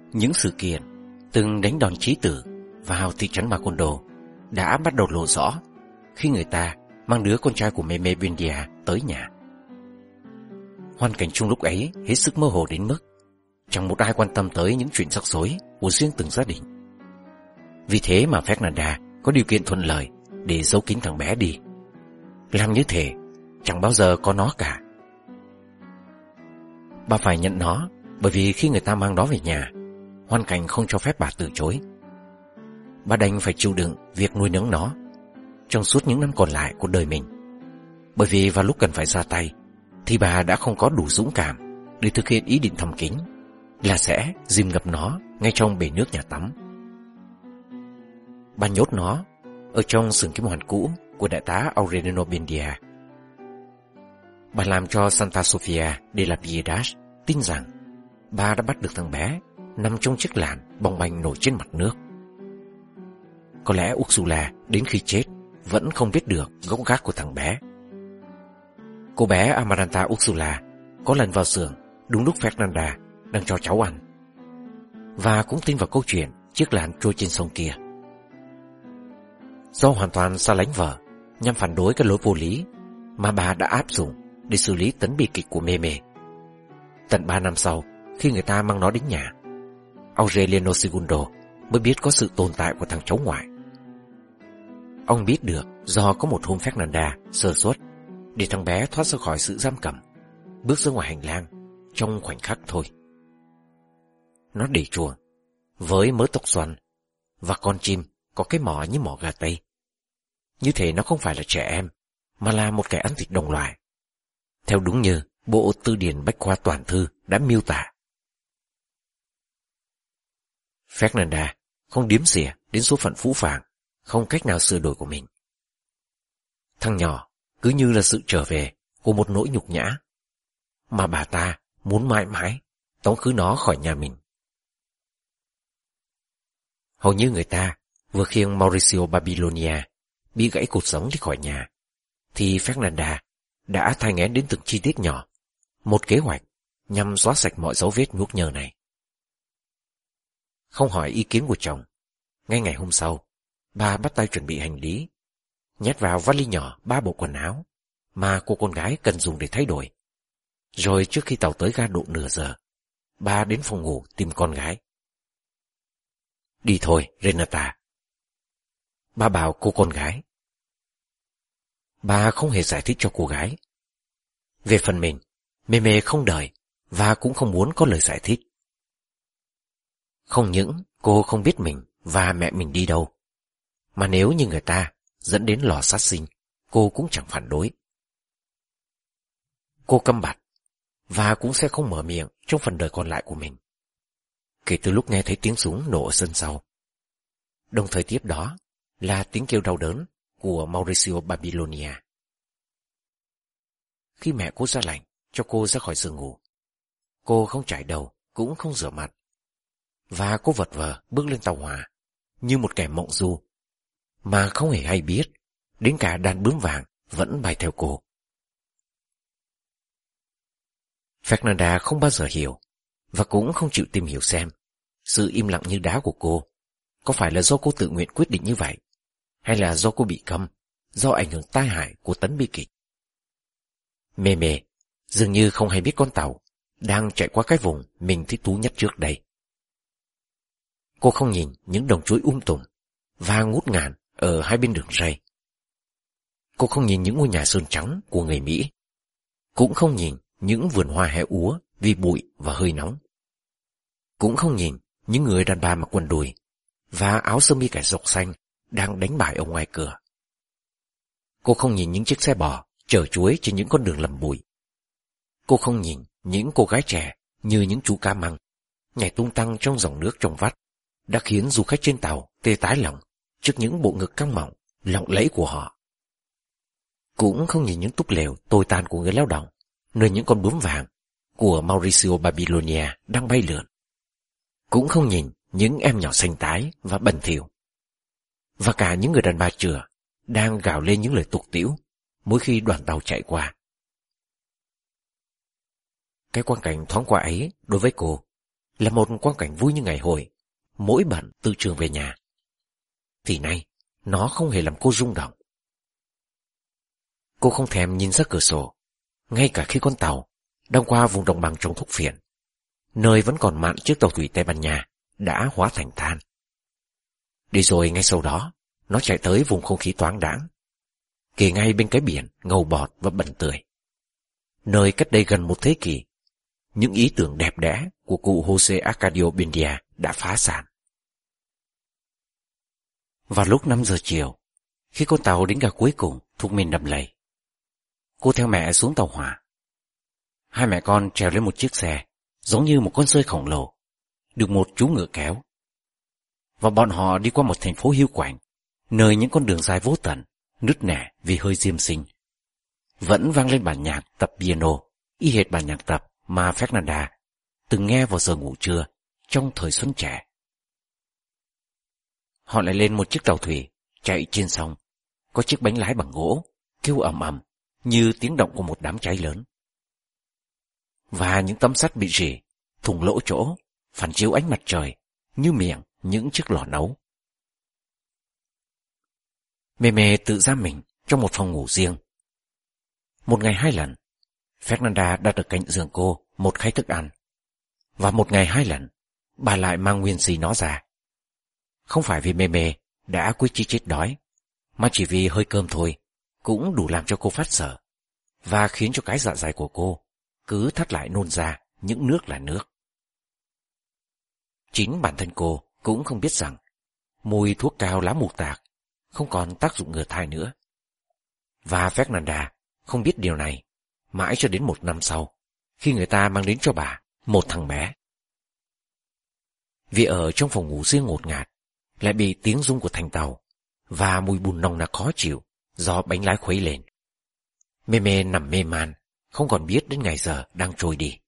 Những sự kiện từng đánh đòn chí tử vào thị trấn Macondo đã bắt đầu lộ rõ khi người ta mang đứa con trai của Meme Buendia tới nhà. Hoàn cảnh chung lúc ấy hết sức mơ hồ đến mức chẳng một ai quan tâm tới những chuyện rắc rối của riêng từng gia đình. Vì thế mà Fernanda có điều kiện thuận lợi để giấu kín thằng bé đi. Làm như thế chẳng bao giờ có nó cả. Bà phải nhận nó, bởi vì khi người ta mang nó về nhà, hoàn cảnh không cho phép bà từ chối. Bà đành phải chịu đựng việc nuôi nấng nó trong suốt những năm còn lại của đời mình, bởi vì vào lúc cần phải ra tay thì bà đã không có đủ dũng cảm để thực hiện ý định thầm kín là sẽ dìm ngập nó ngay trong bể nước nhà tắm. Bà nhốt nó ở trong xưởng kim hoàn cũ của đại tá Aureliano Buendia. Bà làm cho Santa Sofia de la Piedad tin rằng bà đã bắt được thằng bé nằm trong chiếc làn bong banh nổi trên mặt nước. Có lẽ Ursula đến khi chết vẫn không biết được gốc gác của thằng bé. Cô bé Amaranta Ursula có lần vào xưởng đúng lúc Fernanda đang cho cháu ăn, và cũng tin vào câu chuyện chiếc làn trôi trên sông kia. Do hoàn toàn xa lánh vợ, nhằm phản đối cái lối vô lý mà bà đã áp dụng để xử lý tấn bi kịch của Meme, tận 3 năm sau, khi người ta mang nó đến nhà, Aureliano Segundo mới biết có sự tồn tại của thằng cháu ngoại. Ông biết được do có một hôm Fernanda sơ suất để thằng bé thoát ra khỏi sự giam cầm, bước ra ngoài hành lang trong khoảnh khắc thôi. Nó để chuồng với mớ tóc xoăn và con chim có cái mỏ như mỏ gà Tây. Như thế nó không phải là trẻ em, mà là một kẻ ăn thịt đồng loài, theo đúng như bộ từ điển bách khoa toàn thư đã miêu tả. Fernanda không điếm xỉa đến số phận phũ phàng không cách nào sửa đổi của mình. Thằng nhỏ cứ như là sự trở về của một nỗi nhục nhã mà bà ta muốn mãi mãi tống khứ nó khỏi nhà mình. Hầu như người ta vừa khiêng Mauricio Babilonia bị gãy cột sống đi khỏi nhà, thì Fernanda đã thai nghén đến từng chi tiết nhỏ một kế hoạch nhằm xóa sạch mọi dấu vết nhúc nhơ này. Không hỏi ý kiến của chồng, ngay ngày hôm sau, bà bắt tay chuẩn bị hành lý, nhét vào vali nhỏ 3 bộ quần áo mà cô con gái cần dùng để thay đổi. Rồi trước khi tàu tới ga độ nửa giờ, bà đến phòng ngủ tìm con gái. Đi thôi, Renata, bà bảo cô con gái. Bà không hề giải thích cho cô gái. Về phần mình, Meme không đợi và cũng không muốn có lời giải thích. Không những cô không biết mình và mẹ mình đi đâu, mà nếu như người ta dẫn đến lò sát sinh, cô cũng chẳng phản đối. Cô câm bặt và cũng sẽ không mở miệng trong phần đời còn lại của mình, kể từ lúc nghe thấy tiếng súng nổ ở sân sau. Đồng thời tiếp đó là tiếng kêu đau đớn của Mauricio Babilonia. Khi mẹ cô ra lệnh cho cô ra khỏi giường ngủ, cô không chải đầu cũng không rửa mặt, và cô vật vờ bước lên tàu hỏa như một kẻ mộng du, mà không hề hay biết đến cả đàn bướm vàng vẫn bay theo cô. Fernanda không bao giờ hiểu và cũng không chịu tìm hiểu xem sự im lặng như đá của cô có phải là do cô tự nguyện quyết định như vậy, hay là do cô bị câm, do ảnh hưởng tai hại của tấn bi kịch. Meme dường như không hay biết con tàu đang chạy qua cái vùng mình thích thú nhất trước đây. Cô không nhìn những đồng chuối tùm và ngút ngàn ở hai bên đường ray. Cô không nhìn những ngôi nhà sơn trắng của người Mỹ, cũng không nhìn những vườn hoa héo úa vì bụi và hơi nóng, cũng không nhìn những người đàn bà mặc quần đùi và áo sơ mi cải dọc xanh đang đánh bài ở ngoài cửa. Cô không nhìn những chiếc xe bò chở chuối trên những con đường lầm bụi. Cô không nhìn những cô gái trẻ như những chú cá măng nhảy tung tăng trong dòng nước trong vắt đã khiến du khách trên tàu tê tái lòng trước những bộ ngực căng mỏng lộng lẫy của họ. Cũng không nhìn những túp lều tồi tàn của người lao động nơi những con bướm vàng của Mauricio Babilonia đang bay lượn. Cũng không nhìn những em nhỏ xanh tái và bẩn thỉu, và cả những người đàn bà chửa đang gào lên những lời tục tĩu mỗi khi đoàn tàu chạy qua. Cái quang cảnh thoáng qua ấy đối với cô là một quang cảnh vui như ngày hội, mỗi bận từ trường về nhà. Thì nay, nó không hề làm cô rung động. Cô không thèm nhìn ra cửa sổ, ngay cả khi con tàu đang qua vùng đồng bằng trồng thuốc phiện, nơi vẫn còn mạn chiếc tàu thủy Tây Ban Nha đã hóa thành than. Để rồi ngay sau đó, nó chạy tới vùng không khí thoáng đãng, kề ngay bên cái biển ngầu bọt và bẩn tươi, nơi cách đây gần một thế kỷ, những ý tưởng đẹp đẽ của cụ Jose Arcadio Buendia đã phá sản. Vào lúc 5 giờ chiều, khi con tàu đến ga cuối cùng thuộc miền đầm lầy, cô theo mẹ xuống tàu hỏa. Hai mẹ con trèo lên một chiếc xe giống như một con sơi khổng lồ, được một chú ngựa kéo. Và bọn họ đi qua một thành phố hiu quạnh, nơi những con đường dài vô tận, nứt nẻ vì hơi diêm sinh. Vẫn vang lên bản nhạc tập piano, y hệt bản nhạc tập mà Fernanda từng nghe vào giờ ngủ trưa trong thời xuân trẻ. Họ lại lên một chiếc tàu thủy chạy trên sông, có chiếc bánh lái bằng gỗ kêu ầm ầm như tiếng động của một đám cháy lớn. Và những tấm sắt bị rỉ, thủng lỗ chỗ, phản chiếu ánh mặt trời như miệng những chiếc lò nấu. Meme tự giam mình trong một phòng ngủ riêng. Một ngày 2 lần, Fernanda đặt ở cạnh giường cô một khay thức ăn, và một ngày 2 lần, bà lại mang nguyên xì nó ra. Không phải vì Meme đã quyết chí chết đói, mà chỉ vì hơi cơm thôi cũng đủ làm cho cô phát sợ, và khiến cho cái dạ dày của cô cứ thắt lại nôn ra những nước là nước. Chính bản thân cô cũng không biết rằng mùi thuốc cao lá mù tạc không còn tác dụng ngừa thai nữa. Và Fernanda không biết điều này mãi cho đến 1 năm sau, khi người ta mang đến cho bà một thằng bé. Vì ở trong phòng ngủ riêng ngột ngạt, lại bị tiếng rung của thành tàu và mùi bùn nồng nặc khó chịu do bánh lái khuấy lên, Meme nằm mê man, không còn biết đến ngày giờ đang trôi đi.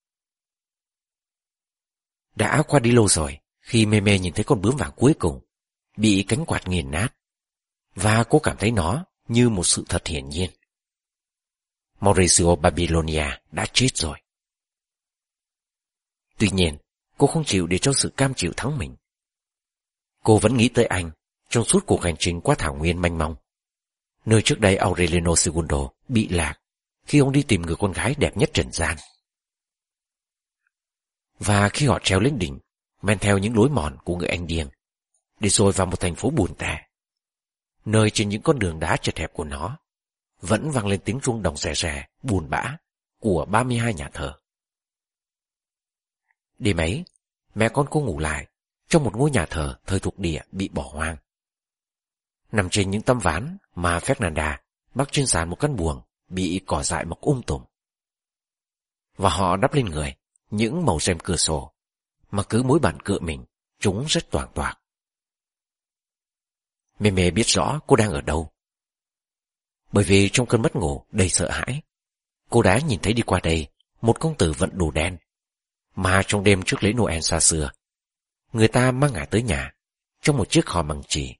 Đã qua đi lâu rồi khi Meme nhìn thấy con bướm vàng cuối cùng bị cánh quạt nghiền nát, và cô cảm thấy nó như một sự thật hiển nhiên. Mauricio Babilonia đã chết rồi. Tuy nhiên, cô không chịu để cho sự cam chịu thắng mình. Cô vẫn nghĩ tới anh trong suốt cuộc hành trình qua thảo nguyên mênh mông, nơi trước đây Aureliano Segundo bị lạc khi ông đi tìm người con gái đẹp nhất trần gian. Và khi họ trèo lên đỉnh, men theo những lối mòn của người Anh điên, để rồi vào một thành phố buồn tẻ, nơi trên những con đường đá chật hẹp của nó vẫn vang lên tiếng chuông đồng rè rè buồn bã của 32 nhà thờ. Đêm ấy, mẹ con cô ngủ lại trong một ngôi nhà thờ thời thuộc địa bị bỏ hoang. Nằm trên những tấm ván mà Fernanda bắc trên sàn một căn buồng bị cỏ dại mọc tùm. Và họ đắp lên người những màu rèm cửa sổ mà cứ mỗi bản cựa mình chúng rất toảng toạc. Meme biết rõ cô đang ở đâu, bởi vì trong cơn mất ngủ đầy sợ hãi, cô đã nhìn thấy đi qua đây một công tử vận đồ đen mà trong đêm trước lễ Noel xa xưa, người ta mang ngài tới nhà trong một chiếc hòm bằng chỉ.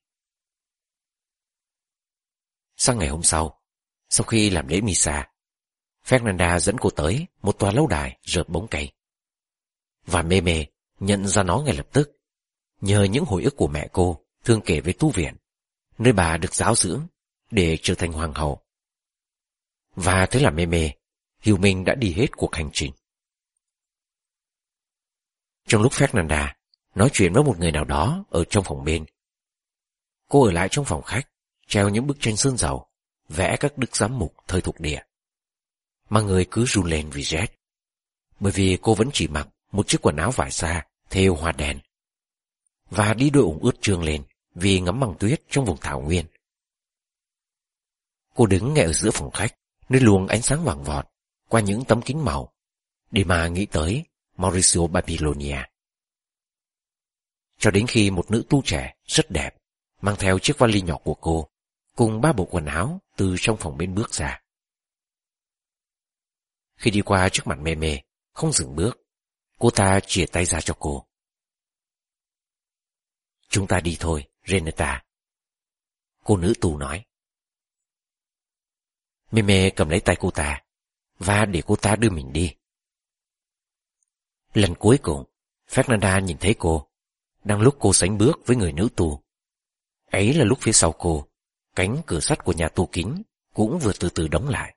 Sang ngày hôm sau khi làm lễ Misa, Fernanda dẫn cô tới một tòa lâu đài rợp bóng cây. Và Meme nhận ra nó ngay lập tức, nhờ những hồi ức của mẹ cô thường kể về tu viện, nơi bà được giáo dưỡng để trở thành hoàng hậu. Và thế là Meme hiểu mình đã đi hết cuộc hành trình. Trong lúc Fernanda nói chuyện với một người nào đó ở trong phòng bên, cô ở lại trong phòng khách, treo những bức tranh sơn dầu, vẽ các đức giám mục thời thuộc địa. Mà người cứ run lên vì rét, bởi vì cô vẫn chỉ mặc một chiếc quần áo vải xa thêu hoa đen, và đi đôi ủng ướt trương lên vì ngắm băng tuyết trong vùng thảo nguyên. Cô đứng ngay ở giữa phòng khách, nơi luồng ánh sáng vàng vọt qua những tấm kính màu, để mà nghĩ tới Mauricio Babilonia. Cho đến khi một nữ tu trẻ rất đẹp mang theo chiếc vali nhỏ của cô cùng 3 bộ quần áo từ trong phòng bên bước ra. Khi đi qua trước mặt Meme, không dừng bước, cô ta chìa tay ra cho cô. "Chúng ta đi thôi, Renata," cô nữ tù nói. Meme cầm lấy tay cô ta và để cô ta đưa mình đi. Lần cuối cùng, Fernanda nhìn thấy cô, đang lúc cô sánh bước với người nữ tù. Ấy là lúc phía sau cô, cánh cửa sắt của nhà tù kính cũng vừa từ từ đóng lại.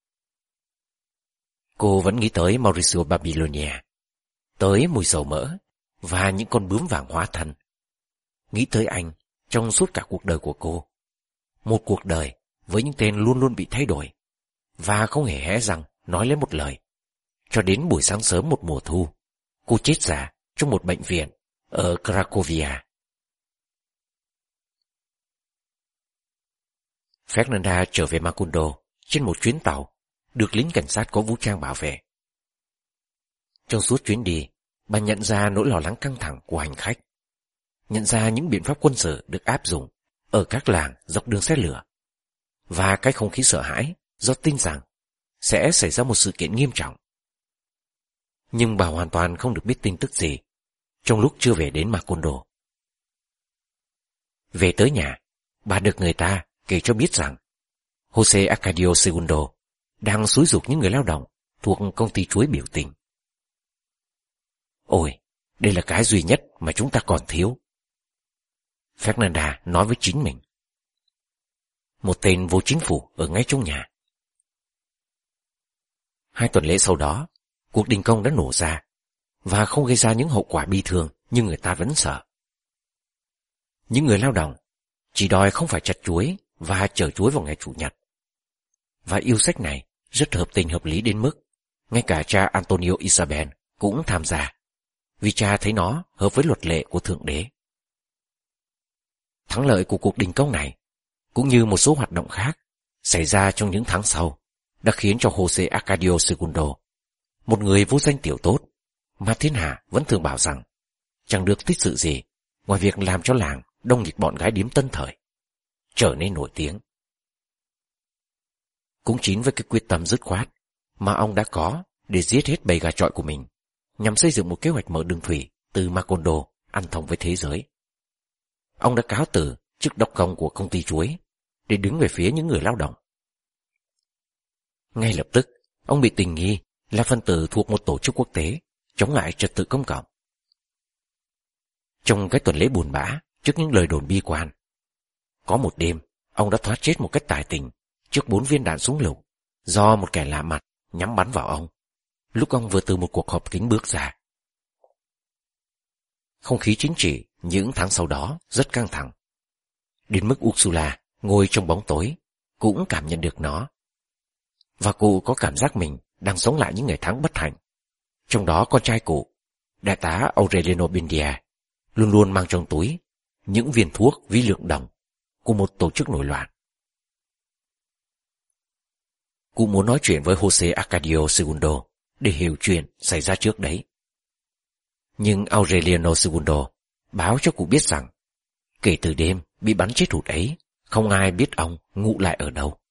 Cô vẫn nghĩ tới Mauricio Babilonia, tới mùi dầu mỡ và những con bướm vàng hóa thân. Nghĩ tới anh trong suốt cả cuộc đời của cô. Một cuộc đời với những tên luôn luôn bị thay đổi và không hề hé răng nói lấy một lời. Cho đến buổi sáng sớm một mùa thu, cô chết già trong một bệnh viện ở Cracovia. Fernanda trở về Macondo trên một chuyến tàu được lính cảnh sát có vũ trang bảo vệ. Trong suốt chuyến đi, bà nhận ra nỗi lo lắng căng thẳng của hành khách, nhận ra những biện pháp quân sự được áp dụng ở các làng dọc đường xe lửa, và cái không khí sợ hãi do tin rằng sẽ xảy ra một sự kiện nghiêm trọng. Nhưng bà hoàn toàn không được biết tin tức gì trong lúc chưa về đến Macondo. Về tới nhà, bà được người ta kể cho biết rằng Jose Arcadio Segundo đang xúi giục những người lao động thuộc công ty chuối biểu tình. Ôi, đây là cái duy nhất mà chúng ta còn thiếu, Fernanda nói với chính mình. Một tên vô chính phủ ở ngay trong nhà. 2 tuần lễ sau đó, cuộc đình công đã nổ ra và không gây ra những hậu quả bi thương như người ta vẫn sợ. Những người lao động chỉ đòi không phải chặt chuối và chở chuối vào ngày Chủ nhật. Và yêu sách này rất hợp tình hợp lý đến mức ngay cả cha Antonio Isabel cũng tham gia, vì cha thấy nó hợp với luật lệ của Thượng Đế. Thắng lợi của cuộc đình công này, cũng như một số hoạt động khác xảy ra trong những tháng sau, đã khiến cho Jose Arcadio Segundo, một người vô danh tiểu tốt mà thiên hạ vẫn thường bảo rằng chẳng được tích sự gì ngoài việc làm cho làng đông nghịch bọn gái điếm tân thời, trở nên nổi tiếng. Cũng chính với cái quyết tâm dứt khoát mà ông đã có để giết hết bầy gà chọi của mình, nhằm xây dựng một kế hoạch mở đường thủy từ Macondo ăn thông với thế giới. Ông đã cáo từ chức đốc công của công ty chuối để đứng về phía những người lao động. Ngay lập tức, ông bị tình nghi là phân tử thuộc một tổ chức quốc tế chống lại trật tự công cộng. Trong cái tuần lễ buồn bã trước những lời đồn bi quan, có một đêm ông đã thoát chết một cách tài tình trước 4 viên đạn súng lục do một kẻ lạ mặt nhắm bắn vào ông lúc ông vừa từ một cuộc họp kín bước ra. Không khí chính trị những tháng sau đó rất căng thẳng, đến mức Ursula ngồi trong bóng tối cũng cảm nhận được nó. Và cụ có cảm giác mình đang sống lại những ngày tháng bất hạnh. Trong đó con trai cụ, đại tá Aureliano Buendia, luôn luôn mang trong túi những viên thuốc vi lượng đồng của một tổ chức nổi loạn. Cụ muốn nói chuyện với Jose Arcadio Segundo để hiểu chuyện xảy ra trước đấy. Nhưng Aureliano Segundo báo cho cụ biết rằng kể từ đêm bị bắn chết hụt ấy, không ai biết ông ngụ lại ở đâu.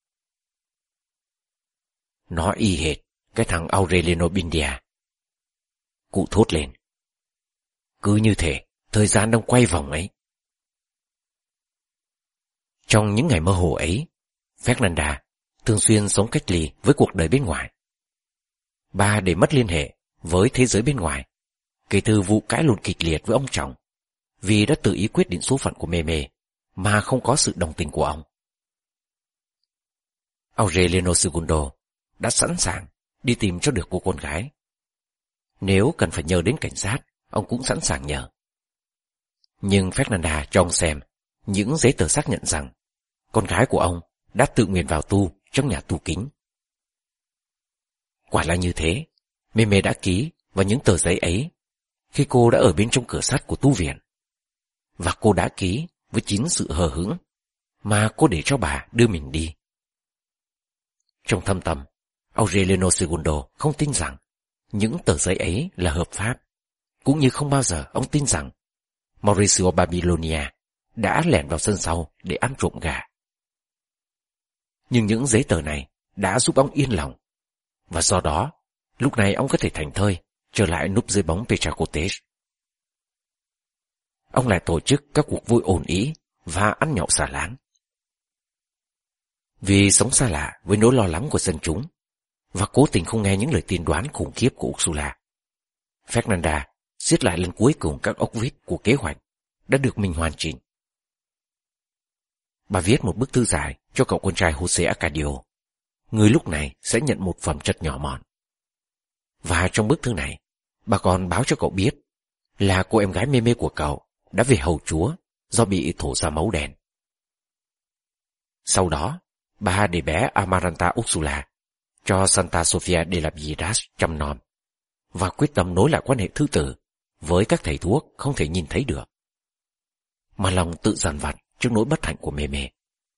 Nó y hệt cái thằng Aureliano Buendia, cụ thốt lên. Cứ như thể thời gian đang quay vòng ấy. Trong những ngày mơ hồ ấy, Fernanda thường xuyên sống cách ly với cuộc đời bên ngoài. Bà để mất liên hệ với thế giới bên ngoài kể từ vụ cãi lộn kịch liệt với ông chồng, vì đã tự ý quyết định số phận của Meme mà không có sự đồng tình của ông. Aureliano Segundo đã sẵn sàng đi tìm cho được cô con gái. Nếu cần phải nhờ đến cảnh sát, ông cũng sẵn sàng nhờ. Nhưng Fernanda cho ông xem những giấy tờ xác nhận rằng con gái của ông đã tự nguyện vào tu trong nhà tù kính. Quả là như thế, Meme đã ký vào những tờ giấy ấy khi cô đã ở bên trong cửa sắt của tu viện. Và cô đã ký với chính sự hờ hững mà cô để cho bà đưa mình đi. Trong thâm tâm, Aureliano Segundo không tin rằng những tờ giấy ấy là hợp pháp, cũng như không bao giờ ông tin rằng Mauricio Babilonia đã lẻn vào sân sau để ăn trộm gà. Nhưng những giấy tờ này đã giúp ông yên lòng, và do đó, lúc này ông có thể thảnh thơi trở lại núp dưới bóng Petracotes. Ông lại tổ chức các cuộc vui ồn ĩ và ăn nhậu xả láng. Vì sống xa lạ với nỗi lo lắng của dân chúng và cố tình không nghe những lời tiên đoán khủng khiếp của Ursula, Fernanda xiết lại lần cuối cùng các ốc vít của kế hoạch đã được mình hoàn chỉnh. Bà viết một bức thư dài cho cậu con trai Jose Arcadio, người lúc này sẽ nhận một phẩm chất nhỏ mọn. Và trong bức thư này, bà còn báo cho cậu biết là cô em gái mê mê của cậu đã về hầu chúa do bị thổ ra máu đen. Sau đó, bà để bé Amaranta Ursula cho Santa Sofia de la Piedad chăm nom và quyết tâm nối lại quan hệ thư tử với các thầy thuốc không thể nhìn thấy được, mà lòng tự dằn vặt trước nỗi bất hạnh của mê mê.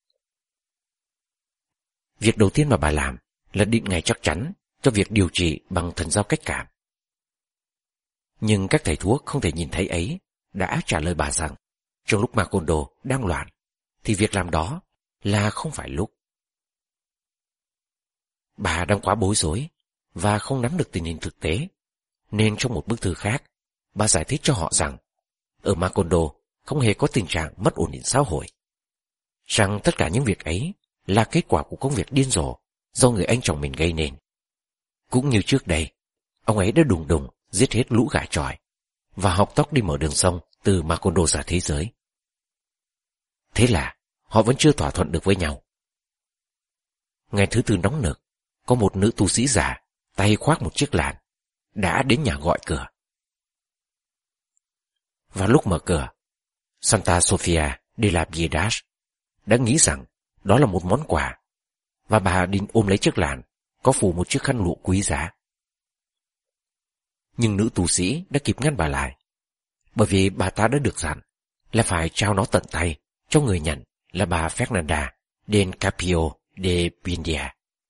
Việc đầu tiên mà bà làm là định ngày chắc chắn cho việc điều trị bằng thần giao cách cảm. Nhưng các thầy thuốc không thể nhìn thấy ấy đã trả lời bà rằng trong lúc Macondo đang loạn thì việc làm đó là không phải lúc. Bà đang quá bối rối và không nắm được tình hình thực tế, nên trong một bức thư khác, bà giải thích cho họ rằng ở Macondo không hề có tình trạng mất ổn định xã hội, rằng tất cả những việc ấy là kết quả của công việc điên rồ do người anh chồng mình gây nên. Cũng như trước đây, ông ấy đã đùng đùng giết hết lũ gà chọi và học tóc đi mở đường sông từ Macondo ra thế giới. Thế là họ vẫn chưa thỏa thuận được với nhau. Ngày thứ tư nóng nực, có một nữ tu sĩ già tay khoác một chiếc làn đã đến nhà gọi cửa. Vào lúc mở cửa, Santa Sofia de la Piedad đã nghĩ rằng đó là một món quà, và bà định ôm lấy chiếc làn có phủ một chiếc khăn lụa quý giá. Nhưng nữ tu sĩ đã kịp ngăn bà lại, bởi vì bà ta đã được dặn là phải trao nó tận tay cho người nhận là bà Fernanda del Carpio de Pindia.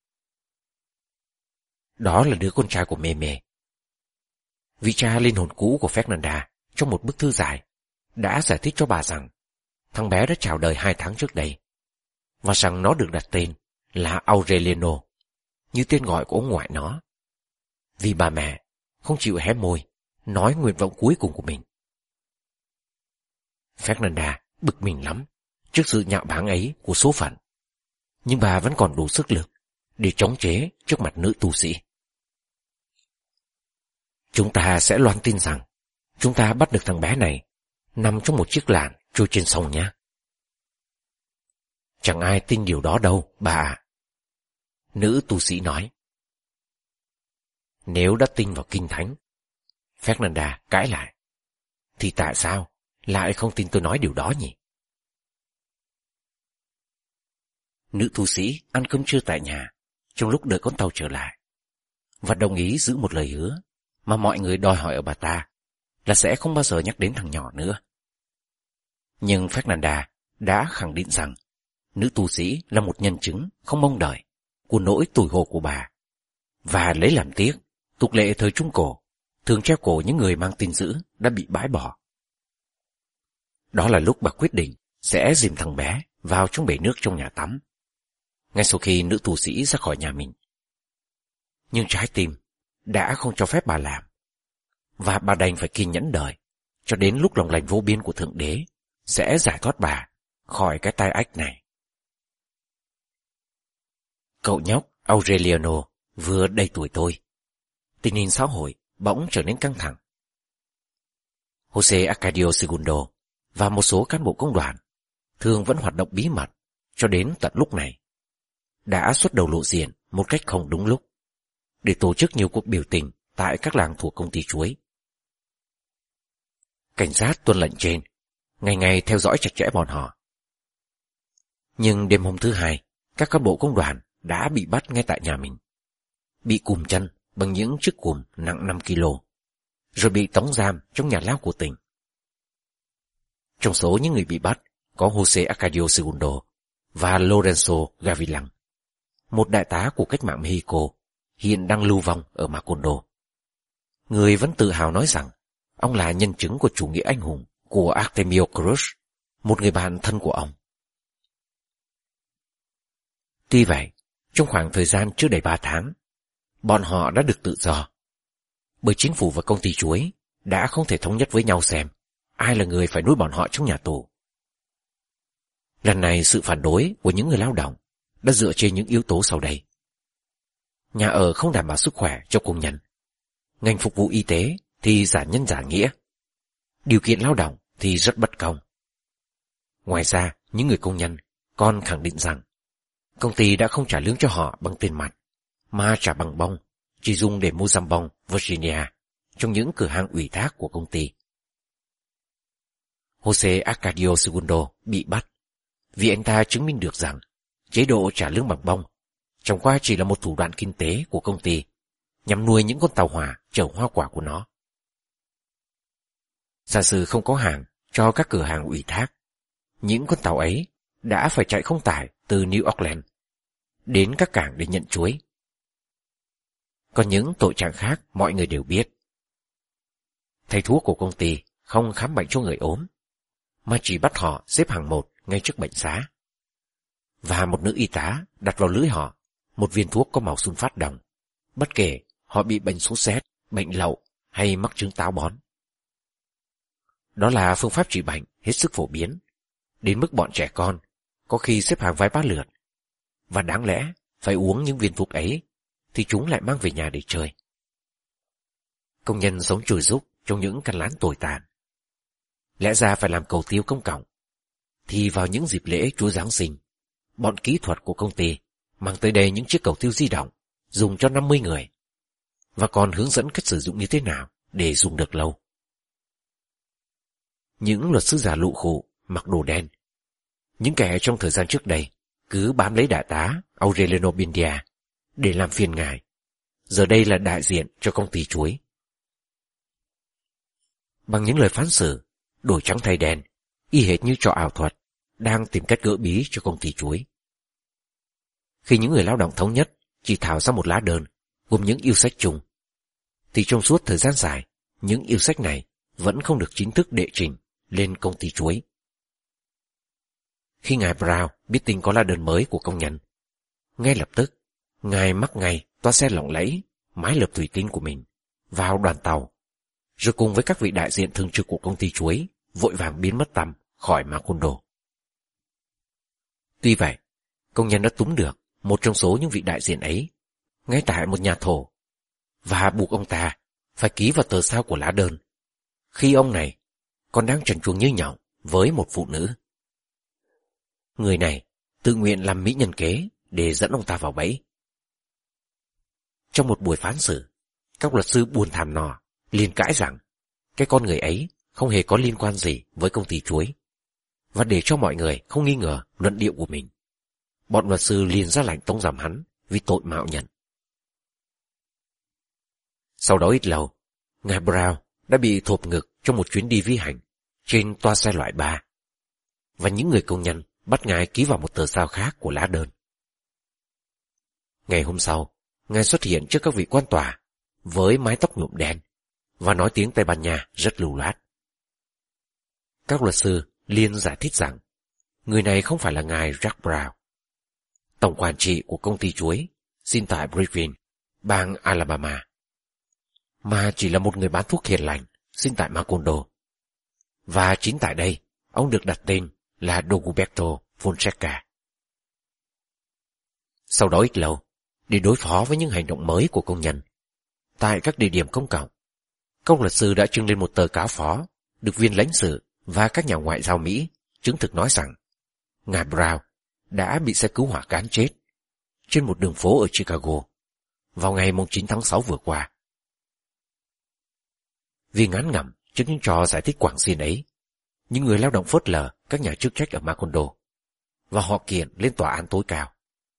Đó là đứa con trai của mê mê. Vị cha linh hồn cũ của Fernanda trong một bức thư dài đã giải thích cho bà rằng thằng bé đã chào đời 2 tháng trước đây, và rằng nó được đặt tên là Aureliano, như tên gọi của ông ngoại nó, vì bà mẹ không chịu hé môi nói nguyện vọng cuối cùng của mình. Fernanda bực mình lắm trước sự nhạo báng ấy của số phận, nhưng bà vẫn còn đủ sức lực để chống chế trước mặt nữ tu sĩ. Chúng ta sẽ loan tin rằng chúng ta bắt được thằng bé này nằm trong một chiếc làn trôi trên sông nhé. Chẳng ai tin điều đó đâu, bà ạ. Nữ tu sĩ nói. Nếu đã tin vào kinh thánh, Fernanda cãi lại, thì tại sao lại không tin tôi nói điều đó nhỉ? Nữ tu sĩ ăn cơm trưa tại nhà trong lúc đợi con tàu trở lại, và đồng ý giữ một lời hứa mà mọi người đòi hỏi ở bà ta, là sẽ không bao giờ nhắc đến thằng nhỏ nữa. Nhưng Fernanda đã khẳng định rằng nữ tu sĩ là một nhân chứng không mong đợi của nỗi tủi hổ của bà, và lấy làm tiếc tục lệ thời Trung Cổ thường treo cổ những người mang tin dữ đã bị bãi bỏ. Đó là lúc bà quyết định sẽ dìm thằng bé vào trong bể nước trong nhà tắm, ngay sau khi nữ tu sĩ ra khỏi nhà mình. Nhưng trái tim đã không cho phép bà làm, và bà đành phải kiên nhẫn đợi cho đến lúc lòng lành vô biên của Thượng Đế sẽ giải thoát bà khỏi cái tai ách này. Cậu nhóc Aureliano vừa đầy tuổi tôi. Tình hình xã hội bỗng trở nên căng thẳng. Jose Arcadio Segundo và một số cán bộ công đoàn thường vẫn hoạt động bí mật cho đến tận lúc này, đã xuất đầu lộ diện một cách không đúng lúc để tổ chức nhiều cuộc biểu tình tại các làng thuộc công ty chuối. Cảnh sát tuân lệnh trên ngày ngày theo dõi chặt chẽ bọn họ. Nhưng đêm hôm thứ Hai, các cán bộ công đoàn đã bị bắt ngay tại nhà mình, bị cùm chân bằng những chiếc cùm nặng 5 kg, rồi bị tống giam trong nhà lao của tỉnh. Trong số những người bị bắt có Jose Arcadio Segundo và Lorenzo Gavilan, một đại tá của cách mạng Mexico hiện đang lưu vong ở Macondo. Người vẫn tự hào nói rằng ông là nhân chứng của chủ nghĩa anh hùng của Artemio Cruz, một người bạn thân của ông. Tuy vậy, trong khoảng thời gian chưa đầy 3 tháng, bọn họ đã được tự do, bởi chính phủ và công ty chuối đã không thể thống nhất với nhau xem ai là người phải nuôi bọn họ trong nhà tù. Lần này sự phản đối của những người lao động đã dựa trên những yếu tố sau đây. Nhà ở không đảm bảo sức khỏe cho công nhân, ngành phục vụ y tế thì giả nhân giả nghĩa. Điều kiện lao động thì rất bất công. Ngoài ra, những người công nhân còn khẳng định rằng công ty đã không trả lương cho họ bằng tiền mặt, mà trả bằng bông, chỉ dùng để mua giam bông Virginia trong những cửa hàng ủy thác của công ty. Jose Arcadio Segundo bị bắt vì anh ta chứng minh được rằng chế độ trả lương bằng bông chẳng qua chỉ là một thủ đoạn kinh tế của công ty nhằm nuôi những con tàu hỏa chở hoa quả của nó. Giả sử không có hàng cho các cửa hàng ủy thác, những con tàu ấy đã phải chạy không tải từ New Orleans đến các cảng để nhận chuối. Còn những tội trạng khác mọi người đều biết. Thầy thuốc của công ty không khám bệnh cho người ốm, mà chỉ bắt họ xếp hàng một ngay trước bệnh xá. Và một nữ y tá đặt vào lưỡi họ một viên thuốc có màu sun phát đồng, bất kể họ bị bệnh sốt rét, bệnh lậu hay mắc chứng táo bón. Đó là phương pháp trị bệnh hết sức phổ biến, đến mức bọn trẻ con có khi xếp hàng vài ba lượt, và đáng lẽ phải uống những viên thuốc ấy thì chúng lại mang về nhà để chơi. Công nhân sống chùi rúc trong những căn lán tồi tàn. Lẽ ra phải làm cầu tiêu công cộng, thì vào những dịp lễ Chúa Giáng sinh, bọn kỹ thuật của công ty mang tới đây những chiếc cầu tiêu di động dùng cho 50 người, và còn hướng dẫn cách sử dụng như thế nào để dùng được lâu. Những luật sư già lụ khụ mặc đồ đen, những kẻ trong thời gian trước đây cứ bám lấy đại tá Aureliano Buendia để làm phiền ngài, giờ đây là đại diện cho công ty chuối. Bằng những lời phán xử đổi trắng thay đen, y hệt như trò ảo thuật đang tìm cách gỡ bí cho công ty chuối. Khi những người lao động thống nhất chỉ thảo ra một lá đơn gồm những yêu sách chung, thì trong suốt thời gian dài, những yêu sách này vẫn không được chính thức đệ trình lên công ty chuối. Khi ngài Brown biết tin có lá đơn mới của công nhân, ngay lập tức ngài mắc ngay toa xe lộng lẫy, mái lợp thủy tinh của mình vào đoàn tàu, rồi cùng với các vị đại diện thường trực của công ty chuối vội vàng biến mất tăm khỏi Macondo. Tuy vậy, công nhân đã túm được một trong số những vị đại diện ấy ngay tại một nhà thổ, và buộc ông ta phải ký vào tờ sao của lá đơn, khi ông này còn đang trần truồng như nhộng với một phụ nữ. Người này tự nguyện làm mỹ nhân kế để dẫn ông ta vào bẫy. Trong một buổi phán xử, các luật sư buồn thàm nọ liền cãi rằng cái con người ấy không hề có liên quan gì với công ty chuối, và để cho mọi người không nghi ngờ luận điệu của mình, bọn luật sư liền ra lệnh tống giam hắn vì tội mạo nhận. Sau đó ít lâu, ngài Brown đã bị thộp ngực trong một chuyến đi vi hành trên toa xe loại 3, và những người công nhân bắt ngài ký vào một tờ sao khác của lá đơn. Ngày hôm sau, ngài xuất hiện trước các vị quan tòa với mái tóc nhuộm đen và nói tiếng Tây Ban Nha rất lưu loát. Các luật sư liền giải thích rằng người này không phải là ngài Jack Brown, tổng quản trị của công ty chuối xin tại Brevin, bang Alabama, mà chỉ là một người bán thuốc hiền lành xin tại Macondo. Và chính tại đây, ông được đặt tên là Dagoberto Fonseca. Sau đó ít lâu, để đối phó với những hành động mới của công nhân, tại các địa điểm công cộng, các luật sư đã trưng lên một tờ cáo phó được viên lãnh sự và các nhà ngoại giao Mỹ chứng thực nói rằng ngài Brown đã bị xe cứu hỏa cán chết trên một đường phố ở Chicago vào ngày 9 tháng 6 vừa qua. Vì ngán ngẩm trước những trò giải thích quảng xuyên ấy, những người lao động phớt lờ các nhà chức trách ở Macondo, và họ kiện lên tòa án tối cao.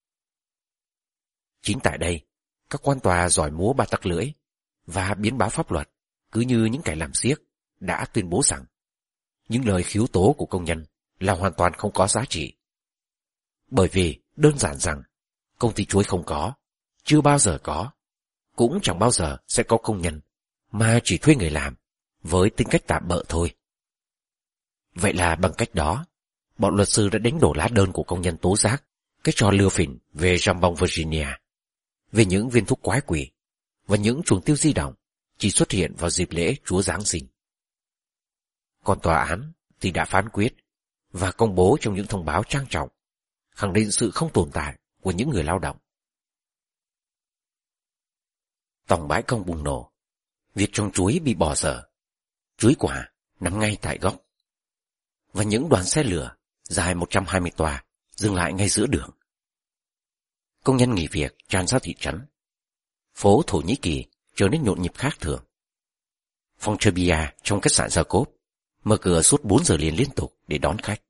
Chính tại đây, các quan tòa giỏi múa ba tắc lưỡi và biến báo pháp luật cứ như những kẻ làm xiếc đã tuyên bố rằng những lời khiếu tố của công nhân là hoàn toàn không có giá trị. Bởi vì đơn giản rằng công ty chuối không có, chưa bao giờ có, cũng chẳng bao giờ sẽ có công nhân, mà chỉ thuê người làm với tính cách tạm bợ thôi. Vậy là bằng cách đó, bọn luật sư đã đánh đổ lá đơn của công nhân tố giác cái trò lừa phỉnh về jambon Virginia, về những viên thuốc quái quỷ và những chuồng tiêu di động chỉ xuất hiện vào dịp lễ Chúa Giáng sinh. Còn tòa án thì đã phán quyết và công bố trong những thông báo trang trọng, khẳng định sự không tồn tại của những người lao động. Tổng bãi công bùng nổ, Việc trồng chuối bị bỏ dở. Chuối quả nằm ngay tại góc. Và những đoàn xe lửa dài 120 toa dừng lại ngay giữa đường. Công nhân nghỉ việc tràn ra thị trấn. Phố Thổ Nhĩ Kỳ trở nên nhộn nhịp khác thường. Phòng chơi bia trong khách sạn Jacob mở cửa suốt 4 giờ liên tục để đón khách.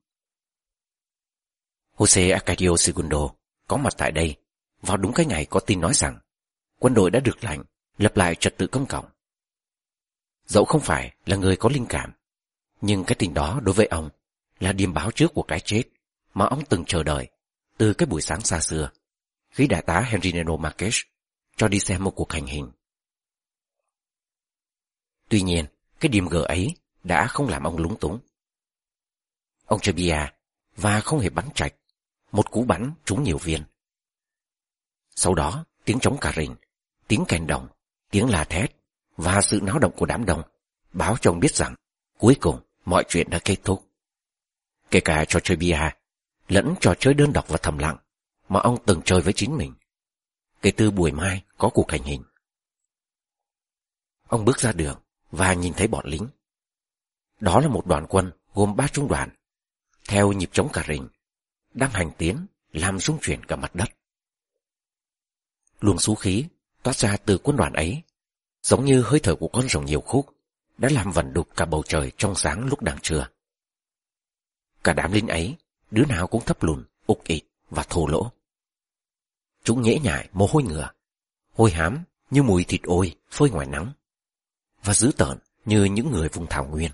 Jose Arcadio Segundo có mặt tại đây vào đúng cái ngày có tin nói rằng quân đội đã được lệnh lập lại trật tự công cộng. Dẫu không phải là người có linh cảm, nhưng cái tin đó đối với ông là điềm báo trước của cái chết mà ông từng chờ đợi từ cái buổi sáng xa xưa khi đại tá Henrineno Marques cho đi xem một cuộc hành hình. Tuy nhiên, cái điềm gở ấy đã không làm ông lúng túng. Ông chơi bia và không hề bắn trạch, một cú bắn trúng nhiều viên. Sau đó, tiếng trống cà rình, tiếng kèn đồng, tiếng la thét và sự náo động của đám đông báo cho ông biết rằng cuối cùng mọi chuyện đã kết thúc. Kể cả trò chơi bia lẫn trò chơi đơn độc và thầm lặng mà ông từng chơi với chính mình kể từ buổi mai có cuộc hành hình. Ông bước ra đường và nhìn thấy bọn lính. Đó là một đoàn quân gồm 3 trung đoàn, theo nhịp trống cà rình, đang hành tiến làm rung chuyển cả mặt đất. Luồng xú khí toát ra từ quân đoàn ấy, giống như hơi thở của con rồng nhiều khúc, đã làm vẩn đục cả bầu trời trong sáng lúc đang trưa. Cả đám lính ấy, đứa nào cũng thấp lùn, ục ịch và thô lỗ. Chúng nhễ nhại mồ hôi ngựa, hôi hám như mùi thịt ôi phơi ngoài nắng, và dữ tợn như những người vùng thảo nguyên.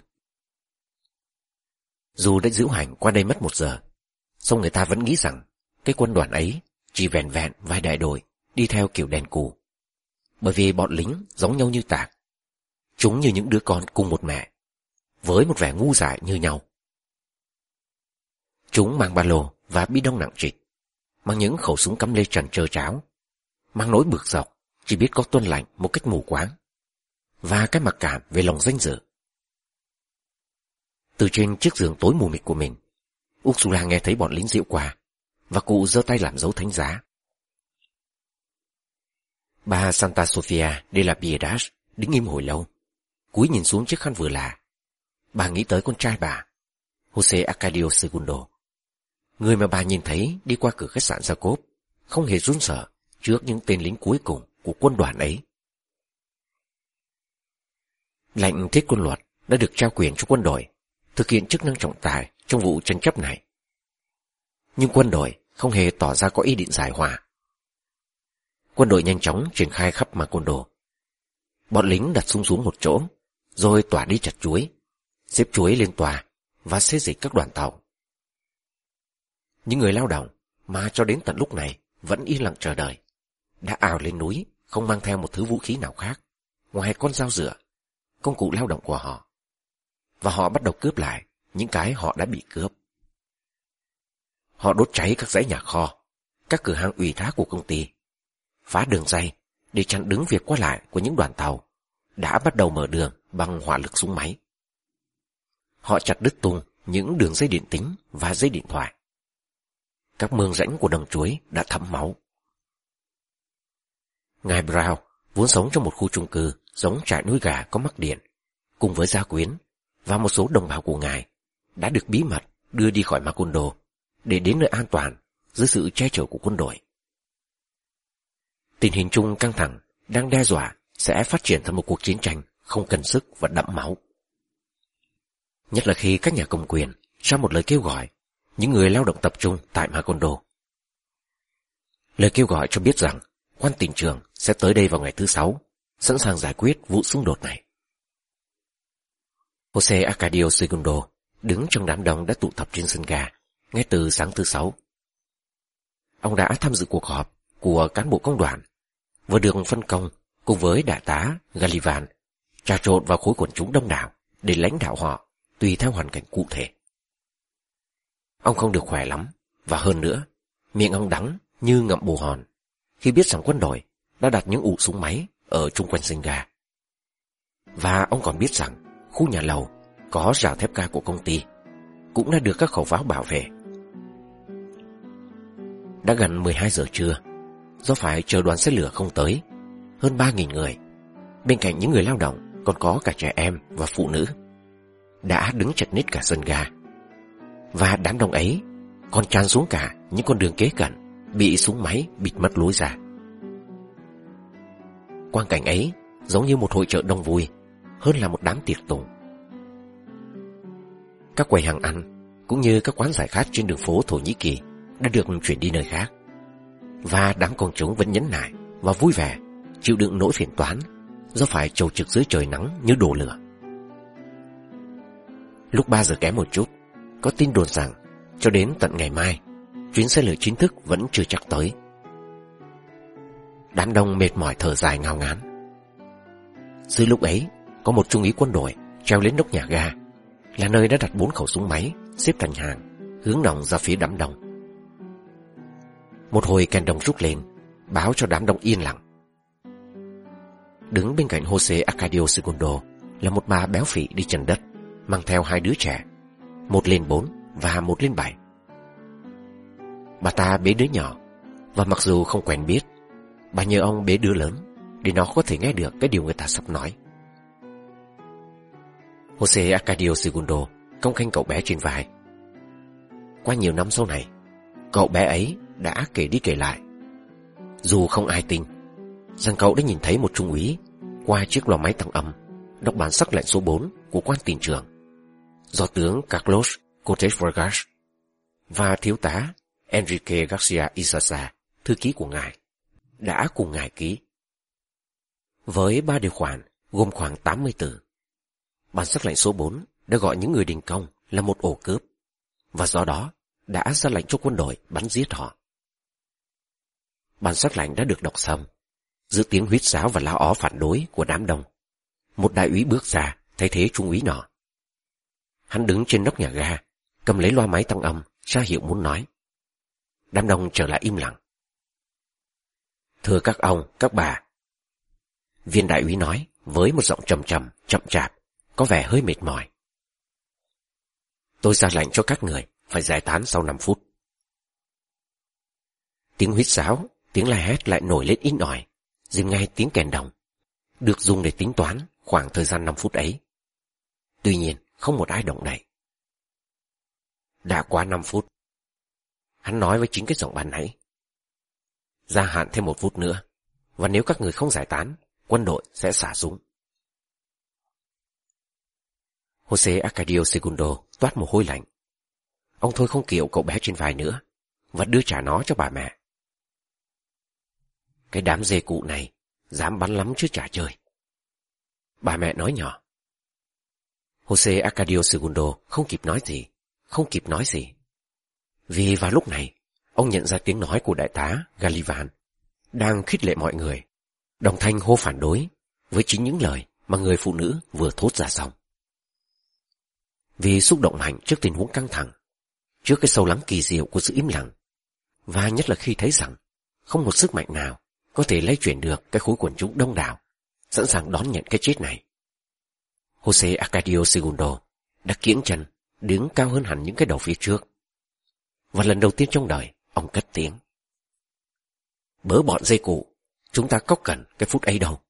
Dù đã diễu hành qua đây mất 1 giờ, song người ta vẫn nghĩ rằng cái quân đoàn ấy chỉ vẹn vẹn vài đại đội đi theo kiểu đèn cù, bởi vì bọn lính giống nhau như tạc. Chúng như những đứa con cùng một mẹ, với một vẻ ngu dại như nhau. Chúng mang ba lô và bi đông nặng trịch, mang những khẩu súng cắm lê trần trơ tráo, mang nỗi bực dọc chỉ biết có tuân lệnh một cách mù quáng, và cái mặc cảm về lòng danh dự. Từ trên chiếc giường tối mù mịt của mình, Ursula nghe thấy bọn lính diễu qua, và cụ giơ tay làm dấu thánh giá. Bà Santa Sofia de la Piedad đứng im hồi lâu, cúi nhìn xuống chiếc khăn vừa là. Bà nghĩ tới con trai bà, Jose Arcadio Segundo, người mà bà nhìn thấy đi qua cửa khách sạn Jacob, không hề run sợ trước những tên lính cuối cùng của quân đoàn ấy. Lệnh thiết quân luật đã được trao quyền cho quân đội thực hiện chức năng trọng tài trong vụ tranh chấp này. Nhưng quân đội không hề tỏ ra có ý định giải hòa. Quân đội nhanh chóng triển khai khắp Macondo. Bọn lính đặt súng xuống một chỗ, rồi tỏa đi chặt chuối, xếp chuối lên tòa và xê dịch các đoàn tàu. Những người lao động mà cho đến tận lúc này vẫn yên lặng chờ đợi đã ào lên núi, không mang theo một thứ vũ khí nào khác ngoài con dao rửa, công cụ lao động của họ, và họ bắt đầu cướp lại những cái họ đã bị cướp. Họ đốt cháy các dãy nhà kho, các cửa hàng ủy thác của công ty, phá đường ray để chặn đứng việc qua lại của những đoàn tàu đã bắt đầu mở đường bằng hỏa lực súng máy. Họ chặt đứt tung những đường dây điện tính và dây điện thoại. Các mương rãnh của đồng chuối đã thấm máu. Ngài Brown vốn sống trong một khu chung cư giống trại nuôi gà có mắc điện, cùng với gia quyến và một số đồng bào của ngài đã được bí mật đưa đi khỏi Macondo để đến nơi an toàn dưới sự che chở của quân đội. Tình hình chung căng thẳng đang đe dọa sẽ phát triển thành một cuộc chiến tranh không cần sức và đẫm máu. Nhất là khi các nhà cầm quyền ra một lời kêu gọi những người lao động tập trung tại Macondo. Lời kêu gọi cho biết rằng quan tỉnh trưởng sẽ tới đây vào ngày thứ 6, sẵn sàng giải quyết vụ xung đột này. Jose Arcadio Segundo đứng trong đám đông đã tụ tập trên sân ga ngay từ sáng thứ 6. Ông đã tham dự cuộc họp của cán bộ công đoàn và được phân công cùng với đại tá Gallivan trà trộn vào khối quần chúng đông đảo để lãnh đạo họ tùy theo hoàn cảnh cụ thể. Ông không được khỏe lắm, và hơn nữa, miệng ông đắng như ngậm bồ hòn khi biết rằng quân đội đã đặt những ụ súng máy ở chung quanh sân ga. Và ông còn biết rằng khu nhà lầu có rào thép ca của công ty cũng đã được các khẩu pháo bảo vệ. Đã gần 12 giờ trưa, do phải chờ đoàn xe lửa không tới, hơn 3.000 người, Bên cạnh những người lao động còn có cả trẻ em và phụ nữ, đã đứng chật ních cả sân ga. Và đám đông ấy còn tràn xuống cả những con đường kế cận, bị súng máy bịt mất lối ra. Quang cảnh ấy giống như một hội chợ đông vui hơn là một đám tiệc tùng. Các quầy hàng ăn cũng như các quán giải khát trên đường phố Thổ Nhĩ Kỳ đã được chuyển đi nơi khác, và đám công chúng vẫn nhẫn nại và vui vẻ chịu đựng nỗi phiền toán do phải chầu trực dưới trời nắng như đổ lửa. Lúc 3 giờ kém một chút, có tin đồn rằng cho đến tận ngày mai, chuyến xe lửa chính thức vẫn chưa chắc tới. Đám đông mệt mỏi thở dài ngao ngán. Dưới lúc ấy, có một trung úy quân đội treo lên nóc nhà ga, là nơi đã đặt 4 khẩu súng máy xếp thành hàng, hướng nòng ra phía đám đông. Một hồi kèn đồng rút lên, báo cho đám đông yên lặng. Đứng bên cạnh Jose Arcadio Segundo là một bà béo phì đi chân đất, mang theo 2 đứa trẻ, 1 lên 4 và 1 lên 7. Bà ta bế đứa nhỏ, và mặc dù không quen biết, bà nhờ ông bế đứa lớn để nó có thể nghe được cái điều người ta sắp nói. Jose Arcadio Segundo cong khênh cậu bé trên vai. Qua nhiều năm sau này, cậu bé ấy đã kể đi kể lại, dù không ai tin, rằng cậu đã nhìn thấy một trung úy qua chiếc loa máy tăng âm đọc bản sắc lệnh số 4 của quan tiền trưởng do tướng Carlos Cortés Vargas và thiếu tá Enrique Garcia Isaza, thư ký của ngài, đã cùng ngài ký. Với 3 điều khoản gồm khoảng 80 từ, bản sắc lệnh số 4 đã gọi những người đình công là một ổ cướp, và do đó đã ra lệnh cho quân đội bắn giết họ. Bản sắc lệnh đã được đọc xong, giữa tiếng huýt sáo và la ó phản đối của đám đông. Một đại úy bước ra thay thế trung úy nọ. Hắn đứng trên nóc nhà ga, cầm lấy loa máy tăng âm, ra hiệu muốn nói. Đám đông trở lại im lặng. Thưa các ông, các bà, viên đại úy nói với một giọng trầm trầm, chậm chạp, có vẻ hơi mệt mỏi. Tôi ra lệnh cho các người phải giải tán sau 5 phút. Tiếng huýt sáo, tiếng la hét lại nổi lên in ỏi, dừng ngay tiếng kèn đồng, được dùng để tính toán khoảng thời gian 5 phút ấy. Tuy nhiên, không một ai động đậy. Đã qua 5 phút. Hắn nói với chính cái giọng ban nãy. Gia hạn thêm 1 phút nữa, và nếu các người không giải tán, quân đội sẽ xả súng. Jose Arcadio Segundo toát mồ hôi lạnh. Ông thôi không kiệu cậu bé trên vai nữa, và đưa trả nó cho bà mẹ. Cái đám dê cụ này dám bắn lắm chứ chả chơi, bà mẹ nói nhỏ. Jose Arcadio Segundo không kịp nói gì. Vì vào lúc này, ông nhận ra tiếng nói của đại tá Galivan đang khích lệ mọi người, đồng thanh hô phản đối với chính những lời mà người phụ nữ vừa thốt ra xong. Vì xúc động mạnh trước tình huống căng thẳng, trước cái sâu lắng kỳ diệu của sự im lặng, và nhất là khi thấy rằng không một sức mạnh nào có thể lay chuyển được cái khối quần chúng đông đảo sẵn sàng đón nhận cái chết này, Jose Arcadio Segundo đã kiễng chân đứng cao hơn hẳn những cái đầu phía trước, và lần đầu tiên trong đời ông cất tiếng. Bớ bọn dê cụ, chúng ta có cần cái phút ấy đâu.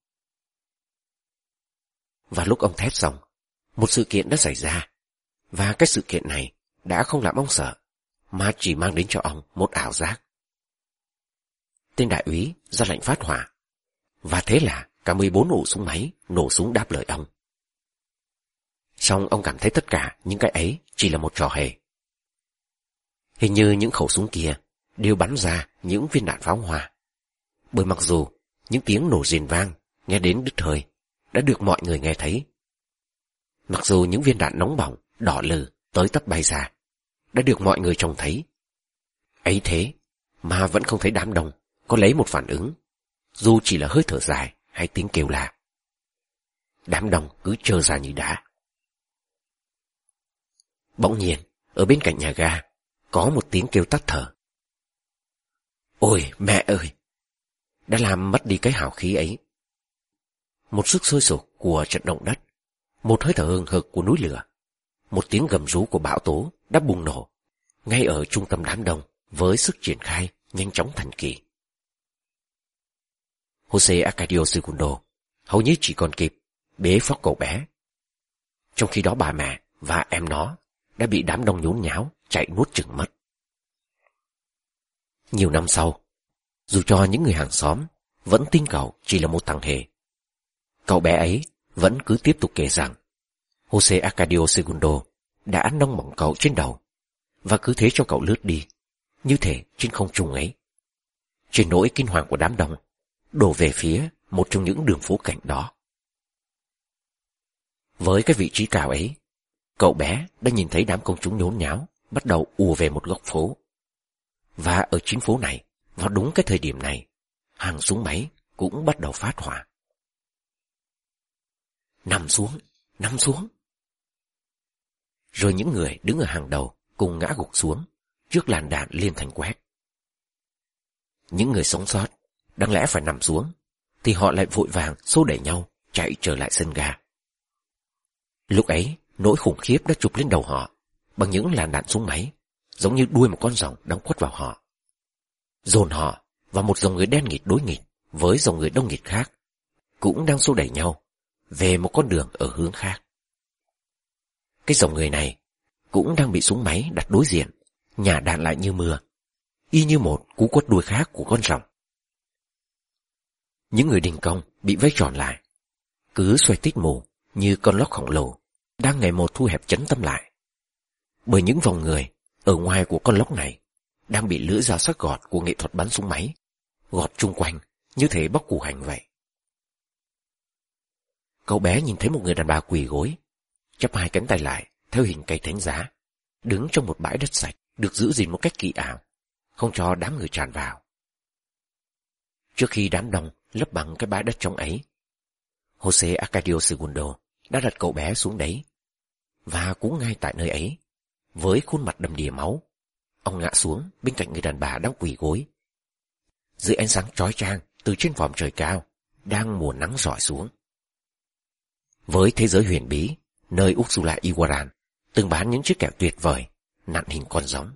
Và lúc ông thét xong, một sự kiện đã xảy ra, và cái sự kiện này đã không làm ông sợ, mà chỉ mang đến cho ông một ảo giác. Tên đại úy ra lệnh phát hỏa, và thế là cả 14 ổ súng máy nổ súng đáp lời ông. Song ông cảm thấy tất cả những cái ấy chỉ là một trò hề. Hình như những khẩu súng kia đều bắn ra những viên đạn pháo hoa, bởi mặc dù những tiếng nổ rền vang nghe đến đứt hơi đã được mọi người nghe thấy, mặc dù những viên đạn nóng bỏng đỏ lừ tới tấp bay ra đã được mọi người trông thấy, ấy thế mà vẫn không thấy đám đông có lấy một phản ứng, dù chỉ là hơi thở dài hay tiếng kêu la. Đám đông cứ trơ ra như đá. Bỗng nhiên, ở bên cạnh nhà ga có một tiếng kêu tắt thở. Ôi mẹ ơi! Đã làm mất đi cái hào khí ấy. Một sức sôi sục của trận động đất, một hơi thở hừng hực của núi lửa, một tiếng gầm rú của bão tố đã bùng nổ ngay ở trung tâm đám đông với sức triển khai nhanh chóng thần kỳ. Jose Arcadio Segundo hầu như chỉ còn kịp bế phóc cậu bé. Trong khi đó bà mẹ và em nó đã bị đám đông nhốn nháo chạy nuốt chửng mất. Nhiều năm sau, dù cho những người hàng xóm vẫn tin cậu chỉ là một thằng hề, cậu bé ấy vẫn cứ tiếp tục kể rằng Jose Arcadio Segundo đã nâng bổng cậu trên đầu và cứ thế cho cậu lướt đi, như thể trên không trung ấy. Trên nỗi kinh hoàng của đám đông đổ về phía một trong những đường phố cạnh đó. Với cái vị trí cao ấy, cậu bé đã nhìn thấy đám công chúng nhốn nháo bắt đầu ùa về một góc phố. Và ở chính phố này, vào đúng cái thời điểm này, hàng súng máy cũng bắt đầu phát hỏa. Nằm xuống, nằm xuống. Rồi những người đứng ở hàng đầu cùng ngã gục xuống trước làn đạn liên thành quét. Những người sống sót đáng lẽ phải nằm xuống, thì họ lại vội vàng xô đẩy nhau chạy trở lại sân ga. Lúc ấy, nỗi khủng khiếp đã chụp lên đầu họ bằng những làn đạn súng máy, giống như đuôi một con rồng đang quất vào họ, dồn họ vào một dòng người đen nghịt đối nghịch với dòng người đông nghịt khác, cũng đang xô đẩy nhau về một con đường ở hướng khác. Cái dòng người này cũng đang bị súng máy đặt đối diện, nhả đạn lại như mưa, y như một cú quất đuôi khác của con rồng. Những người đình công bị vây tròn lại, cứ xoay tít mù như con lốc khổng lồ đang ngày một thu hẹp chấn tâm lại. Bởi những vòng người ở ngoài của con lốc này đang bị lưỡi dao sắc gọt của nghệ thuật bắn súng máy gọt chung quanh như thể bóc củ hành vậy. Cậu bé nhìn thấy một người đàn bà quỳ gối, chắp hai cánh tay lại theo hình cây thánh giá, đứng trong một bãi đất sạch được giữ gìn một cách kỳ ảo, không cho đám người tràn vào. Trước khi đám đông lấp bằng cái bãi đất trống ấy, Jose Arcadio Segundo đã đặt cậu bé xuống đấy, và cũng ngay tại nơi ấy, với khuôn mặt đầm đìa máu, ông ngã xuống bên cạnh người đàn bà đang quỳ gối. Dưới ánh sáng chói chang từ trên vòm trời cao đang mùa nắng rọi xuống. Với thế giới huyền bí nơi Ursula Iguaran từng bán những chiếc kẹo tuyệt vời nặn hình con gióng.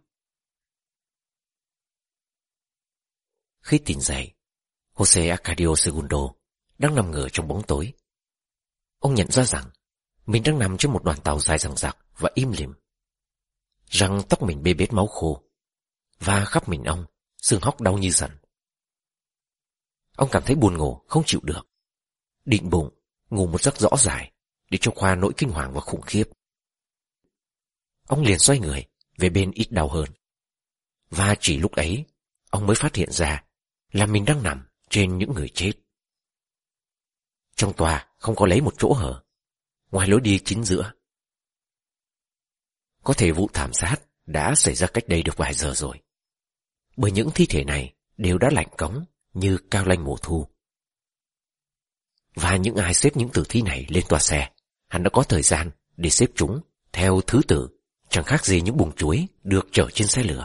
Khi tỉnh dậy, Jose Arcadio Segundo đang nằm ngửa trong bóng tối. Ông nhận ra rằng mình đang nằm trên một đoàn tàu dài dằng dặc và im lìm, rằng tóc mình bê bết máu khô, và khắp mình ông xương hốc đau như dần. Ông cảm thấy buồn ngủ không chịu được, định bụng ngủ một giấc rõ dài để cho qua nỗi kinh hoàng và khủng khiếp. Ông liền xoay người về bên ít đau hơn, và chỉ lúc ấy ông mới phát hiện ra là mình đang nằm trên những người chết. Trong tòa không có lấy một chỗ hở, ngoài lối đi chính giữa. Có thể vụ thảm sát đã xảy ra cách đây được vài giờ rồi, bởi những thi thể này đều đã lạnh cống như cao lanh mùa thu. Và những ai xếp những tử thi này lên toa xe, hắn đã có thời gian để xếp chúng theo thứ tự, chẳng khác gì những bùng chuối được chở trên xe lửa.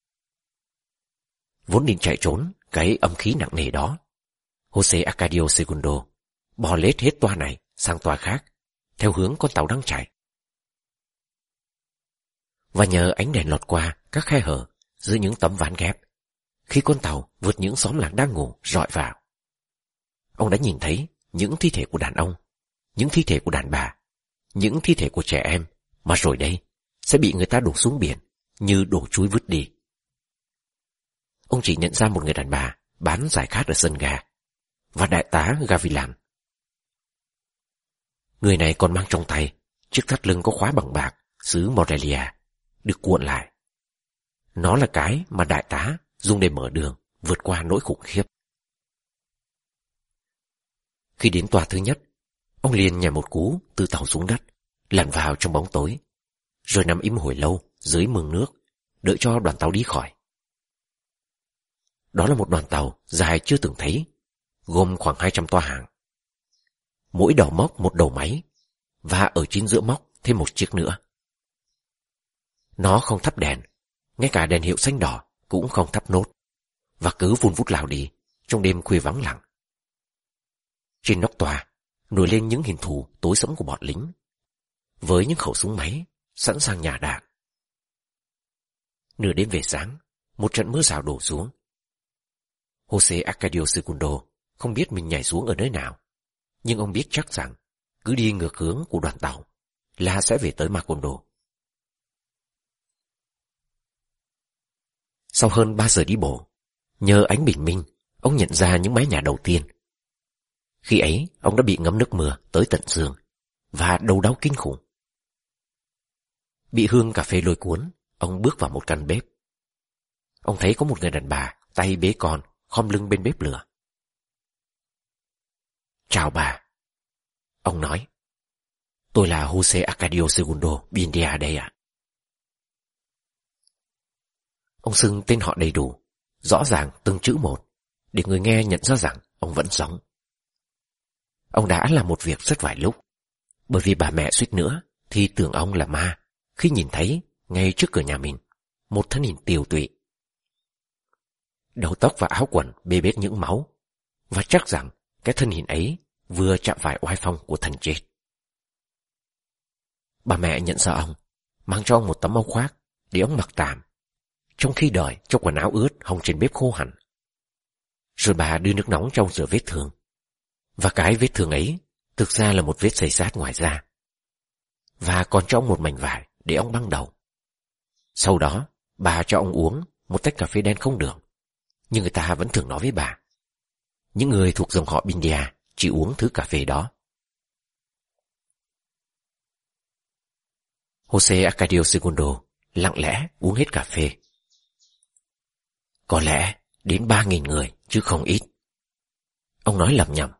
Vốn định chạy trốn cái âm khí nặng nề đó, Jose Arcadio Segundo bò lết hết toa này sang toa khác, theo hướng con tàu đang chạy. Và nhờ ánh đèn lọt qua các khe hở giữa những tấm ván ghép, khi con tàu vượt những xóm làng đang ngủ rọi vào, ông đã nhìn thấy những thi thể của đàn ông, những thi thể của đàn bà, những thi thể của trẻ em, mà rồi đây sẽ bị người ta đổ xuống biển như đổ chuối vứt đi. Ông chỉ nhận ra một người đàn bà bán giải khát ở sân ga, và đại tá Gavilan. Người này còn mang trong tay chiếc thắt lưng có khóa bằng bạc xứ Morelia, được cuộn lại. Nó là cái mà đại tá dùng để mở đường vượt qua nỗi khủng khiếp. Khi đến tòa thứ nhất, ông liền nhảy một cú từ tàu xuống đất, lặn vào trong bóng tối, rồi nằm im hồi lâu dưới mương nước, đợi cho đoàn tàu đi khỏi. Đó là một đoàn tàu dài chưa từng thấy, gồm khoảng 200 toa hàng. Mỗi đầu móc một đầu máy, và ở chính giữa móc thêm một chiếc nữa. Nó không thắp đèn, ngay cả đèn hiệu xanh đỏ cũng không thắp nốt, và cứ vun vút lao đi trong đêm khuya vắng lặng. Trên nóc tòa nổi lên những hình thù tối sẫm của bọn lính, với những khẩu súng máy sẵn sàng nhả đạn. Nửa đêm về sáng, một trận mưa rào đổ xuống. Jose Arcadio Segundo không biết mình nhảy xuống ở nơi nào, Nhưng ông biết chắc rằng cứ đi ngược hướng của đoàn tàu là sẽ về tới Macondo. Sau hơn 3 giờ đi bộ, nhờ ánh bình minh, ông nhận ra những mái nhà đầu tiên. Khi ấy, ông đã bị ngấm nước mưa tới tận xương và đầu đau kinh khủng. Bị hương cà phê lôi cuốn, ông bước vào một căn bếp. Ông thấy có một người đàn bà tay bế con khom lưng bên bếp lửa. "Chào bà," ông nói. "Tôi là Jose Arcadio Segundo Bindia đây ạ." Ông xưng tên họ đầy đủ, rõ ràng từng chữ một, để người nghe nhận ra rằng ông vẫn sống. Ông đã làm một việc rất vài lúc, bởi vì bà mẹ suýt nữa thì tưởng ông là ma khi nhìn thấy ngay trước cửa nhà mình một thân hình tiều tụy. Đầu tóc và áo quần bê bết những máu, và chắc rằng cái thân hình ấy vừa chạm phải oai phong của thần chết. Bà mẹ nhận ra ông, mang cho ông một tấm áo khoác để ông mặc tạm, trong khi đợi cho quần áo ướt hong trên bếp khô hẳn. Rồi bà đưa nước nóng cho ông rửa vết thương. Và cái vết thương ấy thực ra là một vết xây xát ngoài da. Và còn cho ông một mảnh vải để ông băng đầu. Sau đó, bà cho ông uống một tách cà phê đen không đường. Nhưng người ta vẫn thường nói với bà, những người thuộc dòng họ Bindia chỉ uống thứ cà phê đó. Jose Arcadio Segundo lặng lẽ uống hết cà phê. "Có lẽ đến 3.000 người chứ không ít," ông nói lẩm nhẩm.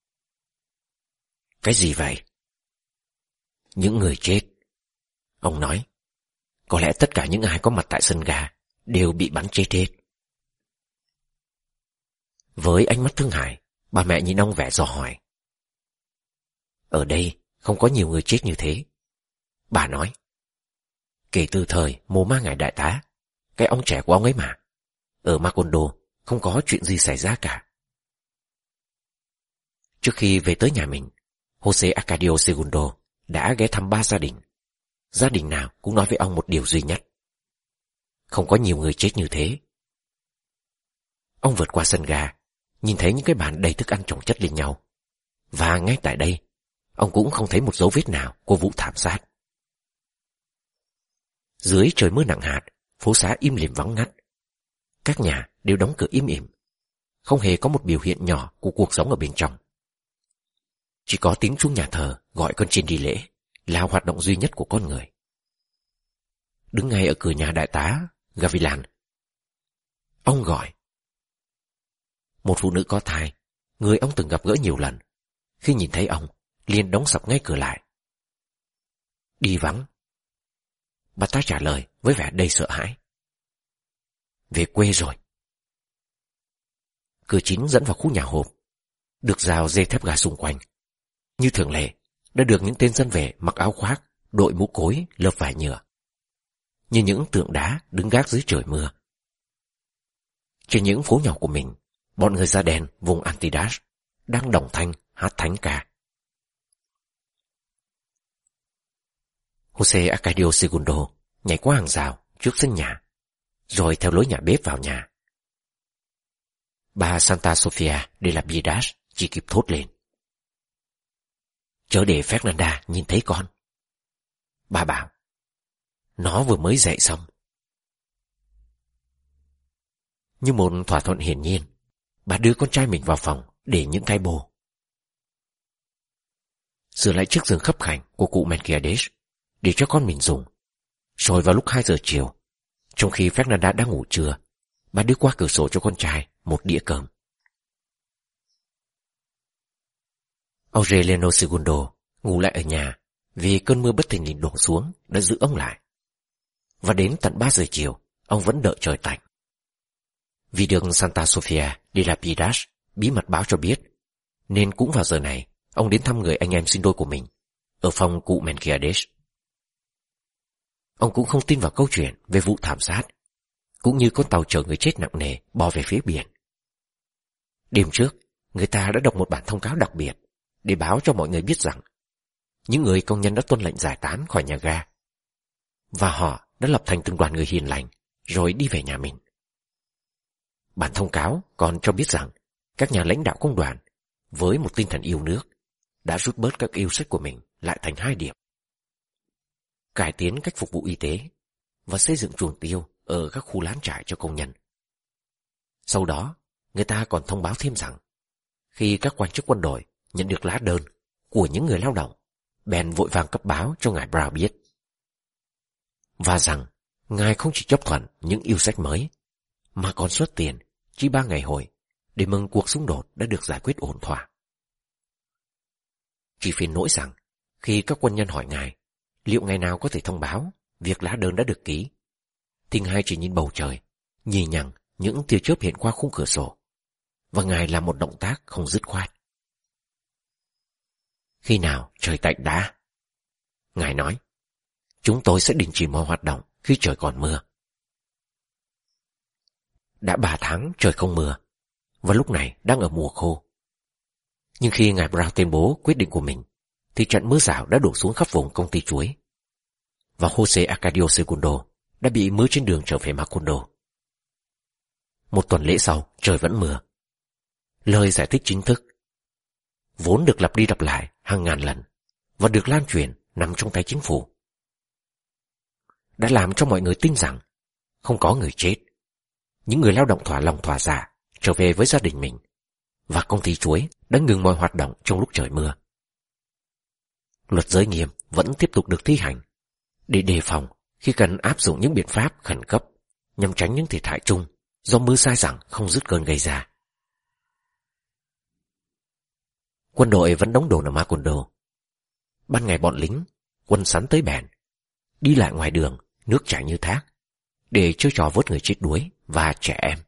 "Cái gì vậy?" "Những người chết," ông nói. "Có lẽ tất cả những ai có mặt tại sân ga đều bị bắn chết hết." Với ánh mắt thương hại, bà mẹ nhìn ông vẻ dò hỏi. "Ở đây không có nhiều người chết như thế," bà nói. "Kể từ thời mồ ma ngài đại tá, cái ông trẻ của ông ấy mà, ở Macondo không có chuyện gì xảy ra cả." Trước khi về tới nhà mình, Jose Arcadio Segundo đã ghé thăm 3 gia đình. Gia đình nào cũng nói với ông một điều duy nhất: không có nhiều người chết như thế. Ông vượt qua sân ga, nhìn thấy những cái bàn đầy thức ăn chồng chất lên nhau. Và ngay tại đây, ông cũng không thấy một dấu vết nào của vụ thảm sát. Dưới trời mưa nặng hạt, phố xá im lìm vắng ngắt. Các nhà đều đóng cửa im ỉm, không hề có một biểu hiện nhỏ của cuộc sống ở bên trong. Chỉ có tiếng chuông nhà thờ gọi con chiên đi lễ là hoạt động duy nhất của con người. Đứng ngay ở cửa nhà đại tá Gavilan, ông gọi. Một phụ nữ có thai, người ông từng gặp gỡ nhiều lần, khi nhìn thấy ông liền đóng sập ngay cửa lại. "Đi vắng," bà ta trả lời với vẻ đầy sợ hãi. "Về quê rồi." Cửa chính dẫn vào khu nhà hộp, được rào dây thép gai xung quanh. Như thường lệ, đã được những tên dân về mặc áo khoác, đội mũ cối, lợp vải nhựa, như những tượng đá đứng gác dưới trời mưa. Trên những phố nhỏ của mình, bọn người da đen vùng Antidas đang đồng thanh hát thánh ca. Jose Arcadio Segundo nhảy qua hàng rào trước sân nhà, rồi theo lối nhà bếp vào nhà. Bà Santa Sofia de la Piedad chỉ kịp thốt lên: "Chớ để Fernanda nhìn thấy con." Bà bảo: "Nó vừa mới dậy xong." Như một thỏa thuận hiển nhiên, bà đưa con trai mình vào phòng để những cái bồ. Sửa lại chiếc giường khấp khảnh của cụ Melquiades để cho con mình dùng. Rồi vào lúc 2 giờ chiều, trong khi Fernanda đang ngủ trưa, bà đưa qua cửa sổ cho con trai một đĩa cơm. Aureliano Segundo ngủ lại ở nhà vì cơn mưa bất thình lình đổ xuống đã giữ ông lại. Và đến tận 3 giờ chiều, ông vẫn đợi trời tạnh. Vì được Santa Sofia de la Piedad bí mật báo cho biết, nên cũng vào giờ này, ông đến thăm người anh em sinh đôi của mình ở phòng cụ Melquiades. Ông cũng không tin vào câu chuyện về vụ thảm sát, cũng như con tàu chở người chết nặng nề bò về phía biển. Đêm trước, người ta đã đọc một bản thông cáo đặc biệt để báo cho mọi người biết rằng những người công nhân đã tuân lệnh giải tán khỏi nhà ga, và họ đã lập thành từng đoàn người hiền lành rồi đi về nhà mình. Bản thông cáo còn cho biết rằng các nhà lãnh đạo công đoàn, với một tinh thần yêu nước, đã rút bớt các yêu sách của mình lại thành 2 điểm. Cải tiến cách phục vụ y tế và xây dựng chuồng tiêu ở các khu lán trại cho công nhân. Sau đó, người ta còn thông báo thêm rằng khi các quan chức quân đội nhận được lá đơn của những người lao động, bèn vội vàng cấp báo cho ngài Brown biết. Và rằng ngài không chỉ chấp thuận những yêu sách mới, mà còn xuất tiền chi 3 ngày hội để mừng cuộc xung đột đã được giải quyết ổn thỏa. Chỉ phiền nỗi rằng khi các quân nhân hỏi ngài liệu ngày nào có thể thông báo việc lá đơn đã được ký, thì ngài chỉ nhìn bầu trời, nhì nhằng những tia chớp hiện qua khung cửa sổ, và ngài làm một động tác không dứt khoát. Khi nào trời tạnh đã, ngài nói, chúng tôi sẽ đình chỉ mọi hoạt động khi trời còn mưa. Đã 3 tháng trời không mưa, và lúc này đang ở mùa khô. Nhưng khi ngài Brown tuyên bố quyết định của mình, thì trận mưa rào đã đổ xuống khắp vùng công ty chuối, và Jose Arcadio Segundo đã bị mưa trên đường trở về Macondo. 1 tuần lễ sau, trời vẫn mưa. Lời giải thích chính thức, vốn được lặp đi lặp lại hàng ngàn lần và được lan truyền nằm trong tay chính phủ, đã làm cho mọi người tin rằng không có người chết. Những người lao động thỏa lòng thỏa dạ trở về với gia đình mình, và công ty chuối đã ngừng mọi hoạt động trong lúc trời mưa. Luật giới nghiêm vẫn tiếp tục được thi hành để đề phòng khi cần áp dụng những biện pháp khẩn cấp nhằm tránh những thiệt hại chung do mưa dai dẳng không dứt cơn gây ra. Quân đội vẫn đóng đồn ở Macondo. Ban ngày bọn lính, quân sắn tới bèn, đi lại ngoài đường, nước chảy như thác, để chơi trò vớt người chết đuối và trẻ em.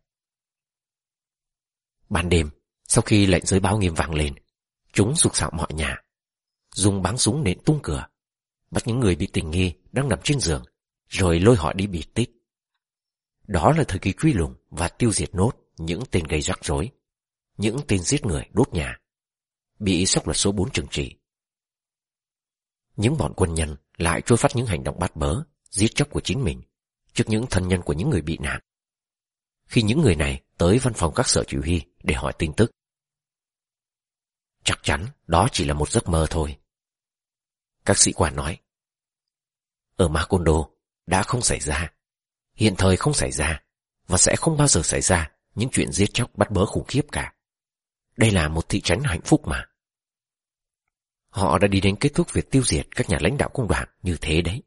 Ban đêm, sau khi lệnh giới báo nghiêm vang lên, chúng sục sạo mọi nhà, dùng báng súng nện tung cửa, bắt những người bị tình nghi đang nằm trên giường, rồi lôi họ đi bịt tít. Đó là thời kỳ truy lùng và tiêu diệt nốt những tên gây rắc rối, những tên giết người đốt nhà, bị sóc luật số 4 trừng trị. Những bọn quân nhân lại trôi phát những hành động bát bớ, giết chóc của chính mình trước những thân nhân của những người bị nạn. Khi những người này tới văn phòng các sở chỉ huy để hỏi tin tức, chắc chắn đó chỉ là một giấc mơ thôi. Các sĩ quan nói, ở Macondo đã không xảy ra, hiện thời không xảy ra, và sẽ không bao giờ xảy ra những chuyện giết chóc bắt bớ khủng khiếp cả. Đây là một thị trấn hạnh phúc mà. Họ đã đi đến kết thúc việc tiêu diệt các nhà lãnh đạo công đoàn như thế đấy.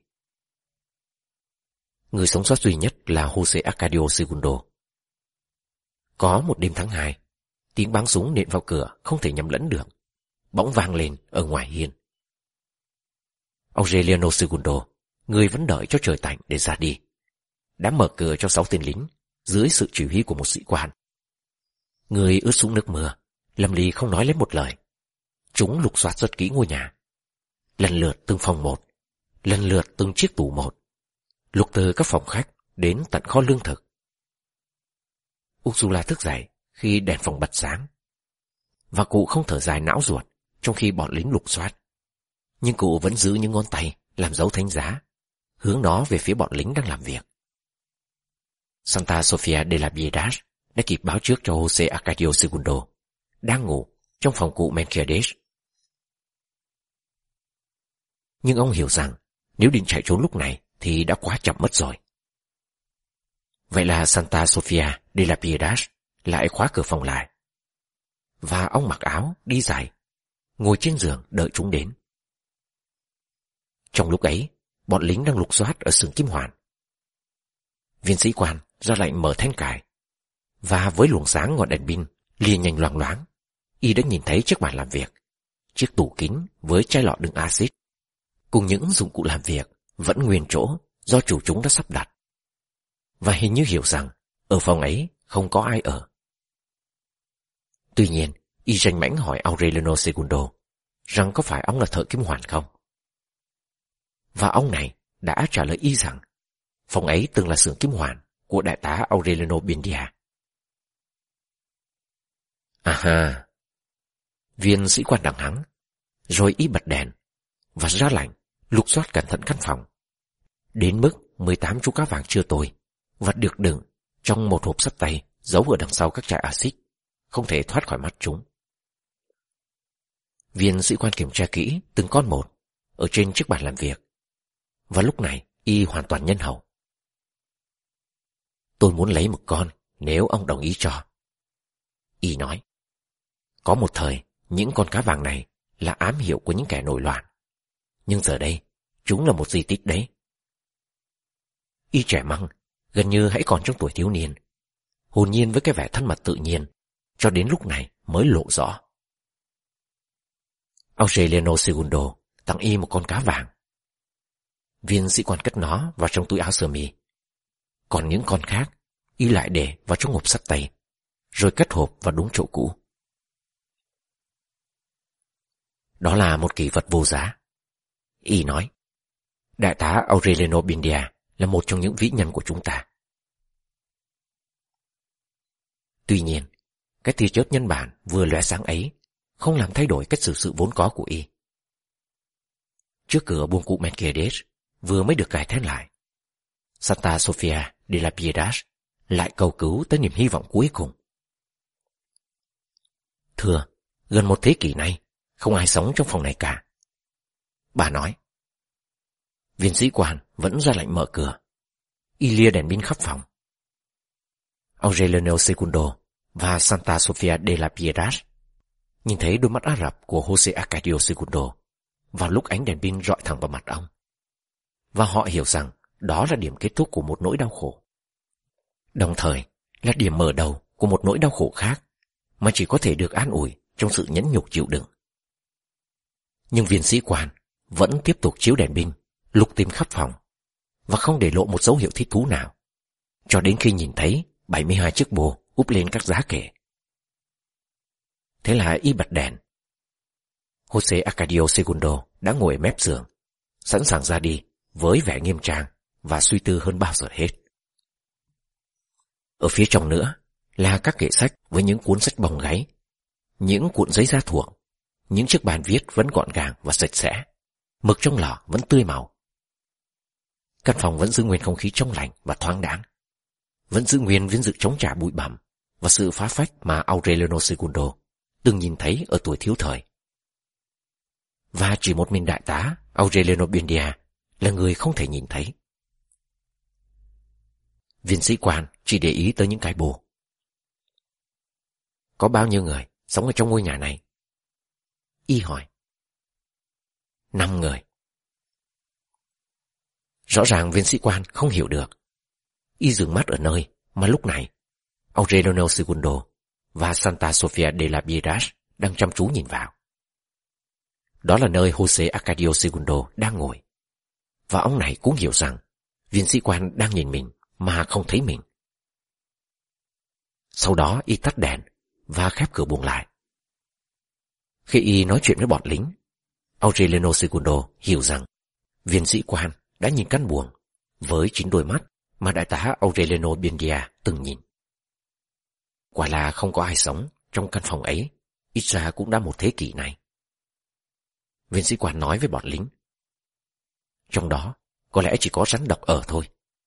Người sống sót duy nhất là Jose Arcadio Segundo. Có một đêm tháng 2, tiếng báng súng nện vào cửa không thể nhầm lẫn được, bỗng vang lên ở ngoài hiên. Aureliano Segundo, người vẫn đợi cho trời tạnh để ra đi, đã mở cửa cho 6 tên lính dưới sự chỉ huy của một sĩ quan. Người ướt sũng nước mưa, lầm lì không nói lấy một lời. Chúng lục soát rất kỹ ngôi nhà, lần lượt từng phòng một, lần lượt từng chiếc tủ một, lục từ các phòng khách đến tận kho lương thực. Ursula thức dậy khi đèn phòng bật sáng, và cụ không thở dài não ruột trong khi bọn lính lục soát, nhưng cụ vẫn giữ những ngón tay làm dấu thánh giá, hướng nó về phía bọn lính đang làm việc. Santa Sofia de la Piedad đã kịp báo trước cho Jose Arcadio Segundo đang ngủ trong phòng cụ Melquiades. Nhưng ông hiểu rằng nếu định chạy trốn lúc này thì đã quá chậm mất rồi. Vậy là Santa Sofia de la Piedad lại khóa cửa phòng lại, và ông mặc áo, đi giày, ngồi trên giường đợi chúng đến. Trong lúc ấy, bọn lính đang lục soát ở xưởng kim hoàn. Viên sĩ quan ra lệnh mở then cài, và với luồng sáng ngọn đèn pin lìa nhanh loang loáng, y đã nhìn thấy chiếc bàn làm việc, chiếc tủ kính với chai lọ đựng axit, cùng những dụng cụ làm việc vẫn nguyên chỗ do chủ chúng đã sắp đặt, và hình như hiểu rằng ở phòng ấy không có ai ở. Tuy nhiên, y rành mãnh hỏi Aureliano Segundo rằng có phải ông là thợ kim hoàn không, và ông này đã trả lời y rằng phòng ấy từng là xưởng kim hoàn của đại tá Aureliano Buendia. À, viên sĩ quan đằng hắng, rồi y bật đèn và ra lệnh lục soát cẩn thận căn phòng, đến mức 18 chú cá vàng chưa tồi và được đựng trong một hộp sắt tay giấu ở đằng sau các chai axit, không thể thoát khỏi mắt chúng. Viên sĩ quan kiểm tra kỹ từng con một ở trên chiếc bàn làm việc, và lúc này y hoàn toàn nhân hậu. Tôi muốn lấy một con nếu ông đồng ý cho. Y nói, có một thời những con cá vàng này là ám hiệu của những kẻ nổi loạn, nhưng giờ đây chúng là một di tích đấy. Y trẻ măng, gần như hãy còn trong tuổi thiếu niên, hồn nhiên với cái vẻ thân mật tự nhiên, cho đến lúc này mới lộ rõ. Aureliano Segundo tặng y một con cá vàng. Viên sĩ quan cất nó vào trong túi áo sơ mi. Còn những con khác, y lại để vào trong hộp sắt tay, rồi cất hộp vào đúng chỗ cũ. Đó là một kỷ vật vô giá. Y nói, đại tá Aureliano Buendia là một trong những vĩ nhân của chúng ta. Tuy nhiên, cái tia chớp nhân bản vừa lóe sáng ấy không làm thay đổi cách xử sự vốn có của y. Trước cửa buồng cụ Mercedes vừa mới được cài then lại, Santa Sofia de la Piedad lại cầu cứu tới niềm hy vọng cuối cùng. Thưa, gần một thế kỷ nay không ai sống trong phòng này cả, bà nói. Viên sĩ quan vẫn ra lệnh mở cửa. Y lia đèn pin khắp phòng. Aureliano Segundo và Santa Sofia de la Piedad nhìn thấy đôi mắt Ả Rập của Jose Arcadio Segundo vào lúc ánh đèn pin rọi thẳng vào mặt ông, và họ hiểu rằng đó là điểm kết thúc của một nỗi đau khổ, đồng thời là điểm mở đầu của một nỗi đau khổ khác mà chỉ có thể được an ủi trong sự nhẫn nhục chịu đựng. Nhưng viên sĩ quan vẫn tiếp tục chiếu đèn pin, lục tìm khắp phòng, và không để lộ một dấu hiệu thích thú nào, cho đến khi nhìn thấy 72 chiếc bồ úp lên các giá kệ. Thế là y bật đèn. Jose Arcadio Segundo đã ngồi ở mép giường, sẵn sàng ra đi với vẻ nghiêm trang và suy tư hơn bao giờ hết. Ở phía trong nữa là các kệ sách với những cuốn sách bồng gáy, những cuộn giấy da thuộng, những chiếc bàn viết vẫn gọn gàng và sạch sẽ, mực trong lọ vẫn tươi màu. Căn phòng vẫn giữ nguyên không khí trong lành và thoáng đãng, vẫn giữ nguyên viên dự chống trả bụi bặm và sự phá phách mà Aureliano Segundo từng nhìn thấy ở tuổi thiếu thời. Và chỉ một mình đại tá Aureliano Buendia là người không thể nhìn thấy. Viên sĩ quan chỉ để ý tới những cái bồ. Có bao nhiêu người sống ở trong ngôi nhà này? Y hỏi. 5 người. Rõ ràng viên sĩ quan không hiểu được. Y dừng mắt ở nơi mà lúc này Aureliano Segundo và Santa Sofia de la Piedad đang chăm chú nhìn vào. Đó là nơi Jose Arcadio Segundo đang ngồi, và ông này cũng hiểu rằng viên sĩ quan đang nhìn mình mà không thấy mình. Sau đó y tắt đèn và khép cửa buồng lại. Khi y nói chuyện với bọn lính, Aureliano Segundo hiểu rằng viên sĩ quan đã nhìn căn buồng với chính đôi mắt mà đại tá Aureliano Buendia từng nhìn. Quả là không có ai sống trong căn phòng ấy, ít ra cũng đã một thế kỷ này. Viên sĩ quan nói với bọn lính, trong đó có lẽ chỉ có rắn độc ở thôi.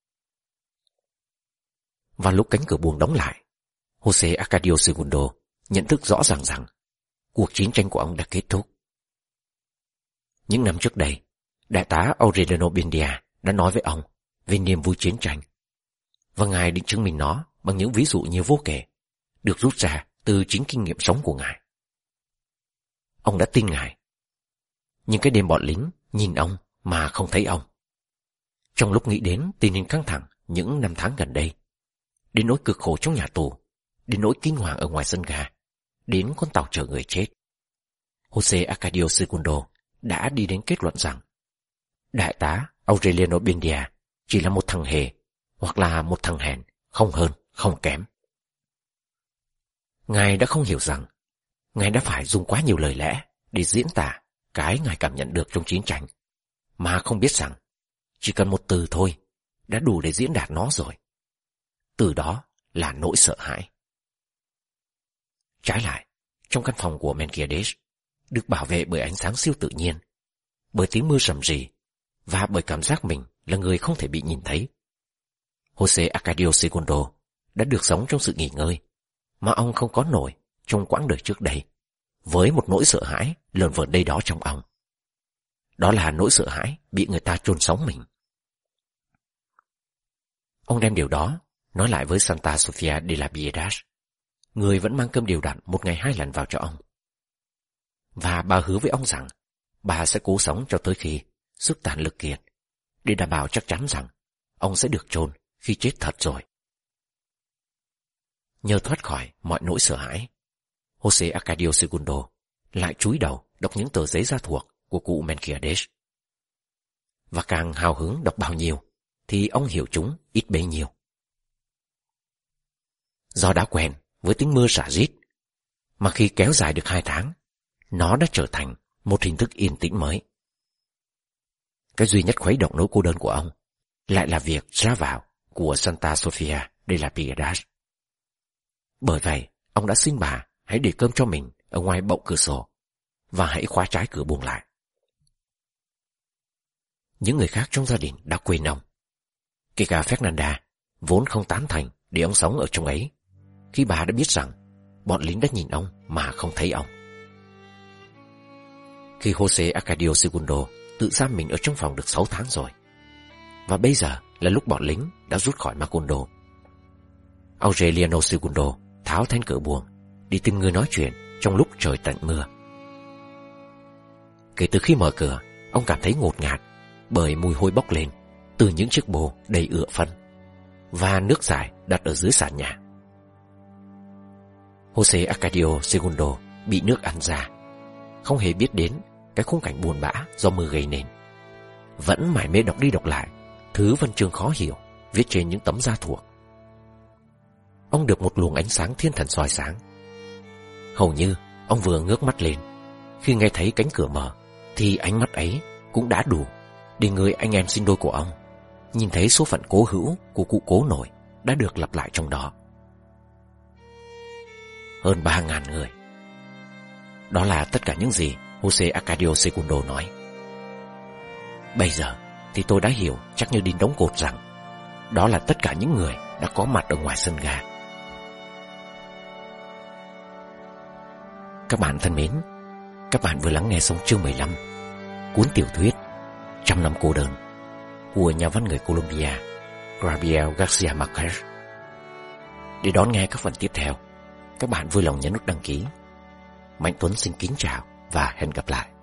Và lúc cánh cửa buồng đóng lại, Jose Arcadio Segundo nhận thức rõ ràng rằng cuộc chiến tranh của ông đã kết thúc. Những năm trước đây, đại tá Aureliano Buendia đã nói với ông về niềm vui chiến tranh, và ngài định chứng minh nó bằng những ví dụ nhiều vô kể, được rút ra từ chính kinh nghiệm sống của ngài. Ông đã tin ngài. Nhưng cái đêm bọn lính nhìn ông mà không thấy ông. Trong lúc nghĩ đến tình hình căng thẳng những năm tháng gần đây, đến nỗi cực khổ trong nhà tù, đến nỗi kinh hoàng ở ngoài sân ga, đến con tàu chở người chết, Jose Arcadio Segundo đã đi đến kết luận rằng đại tá Aureliano Buendia chỉ là một thằng hề hoặc là một thằng hèn, không hơn, không kém. Ngài đã không hiểu rằng ngài đã phải dùng quá nhiều lời lẽ để diễn tả cái ngài cảm nhận được trong chiến tranh, mà không biết rằng chỉ cần một từ thôi đã đủ để diễn đạt nó rồi. Từ đó là nỗi sợ hãi. Trái lại, trong căn phòng của Mercedes được bảo vệ bởi ánh sáng siêu tự nhiên, bởi tiếng mưa rầm rì và bởi cảm giác mình là người không thể bị nhìn thấy, Jose Arcadio Segundo đã được sống trong sự nghỉ ngơi mà ông không có nổi trong quãng đời trước đây, với một nỗi sợ hãi lờn vờn đây đó trong ông. Đó là nỗi sợ hãi bị người ta chôn sống mình. Ông đem điều đó nói lại với Santa Sofia de la Piedad, người vẫn mang cơm đều đặn 1 ngày 2 lần vào cho ông. Và bà hứa với ông rằng bà sẽ cố sống cho tới khi sức tàn lực kiệt, để đảm bảo chắc chắn rằng ông sẽ được chôn khi chết thật rồi. Nhờ thoát khỏi mọi nỗi sợ hãi, Jose Arcadio Segundo lại chúi đầu đọc những tờ giấy gia thuộc của cụ Melquiades. Và càng hào hứng đọc bao nhiêu thì ông hiểu chúng ít bấy nhiêu. Do đã quen với tiếng mưa rả rít, mà khi kéo dài được 2 tháng, nó đã trở thành một hình thức yên tĩnh mới. Cái duy nhất khuấy động nỗi cô đơn của ông lại là việc ra vào của Santa Sofia de la Piedad. Bởi vậy, ông đã xin bà hãy để cơm cho mình ở ngoài bậu cửa sổ và hãy khóa trái cửa buồng lại. Những người khác trong gia đình đã quên ông, kể cả Fernanda, vốn không tán thành để ông sống ở trong ấy, khi bà đã biết rằng bọn lính đã nhìn ông mà không thấy ông. Khi Jose Arcadio Segundo tự giam mình ở trong phòng được 6 tháng rồi, và bây giờ là lúc bọn lính đã rút khỏi Macondo, Aureliano Segundo tháo then cửa buồng đi tìm người nói chuyện trong lúc trời tạnh mưa. Kể từ khi mở cửa, ông cảm thấy ngột ngạt bởi mùi hôi bốc lên từ những chiếc bô đầy ựa phân và nước giải đặt ở dưới sàn nhà. Jose Arcadio Segundo bị nước ăn ra, không hề biết đến cái khung cảnh buồn bã do mưa gây nên, vẫn mải mê đọc đi đọc lại thứ văn chương khó hiểu viết trên những tấm da thuộc. Ông được một luồng ánh sáng thiên thần soi sáng. Hầu như ông vừa ngước mắt lên, khi nghe thấy cánh cửa mở, thì ánh mắt ấy cũng đã đủ để người anh em sinh đôi của ông nhìn thấy số phận cố hữu của cụ cố nội đã được lặp lại trong đó. Hơn 3.000 người. Đó là tất cả những gì Jose Arcadio Segundo nói. Bây giờ thì tôi đã hiểu chắc như đinh đóng cột rằng đó là tất cả những người đã có mặt ở ngoài sân ga. Các bạn thân mến, các bạn vừa lắng nghe xong chương 15 cuốn tiểu thuyết 100 năm cô đơn của nhà văn người Colombia Gabriel Garcia Marquez. Để đón nghe các phần tiếp theo, các bạn vui lòng nhấn nút đăng ký. Mạnh Tuấn xin kính chào và hẹn gặp lại.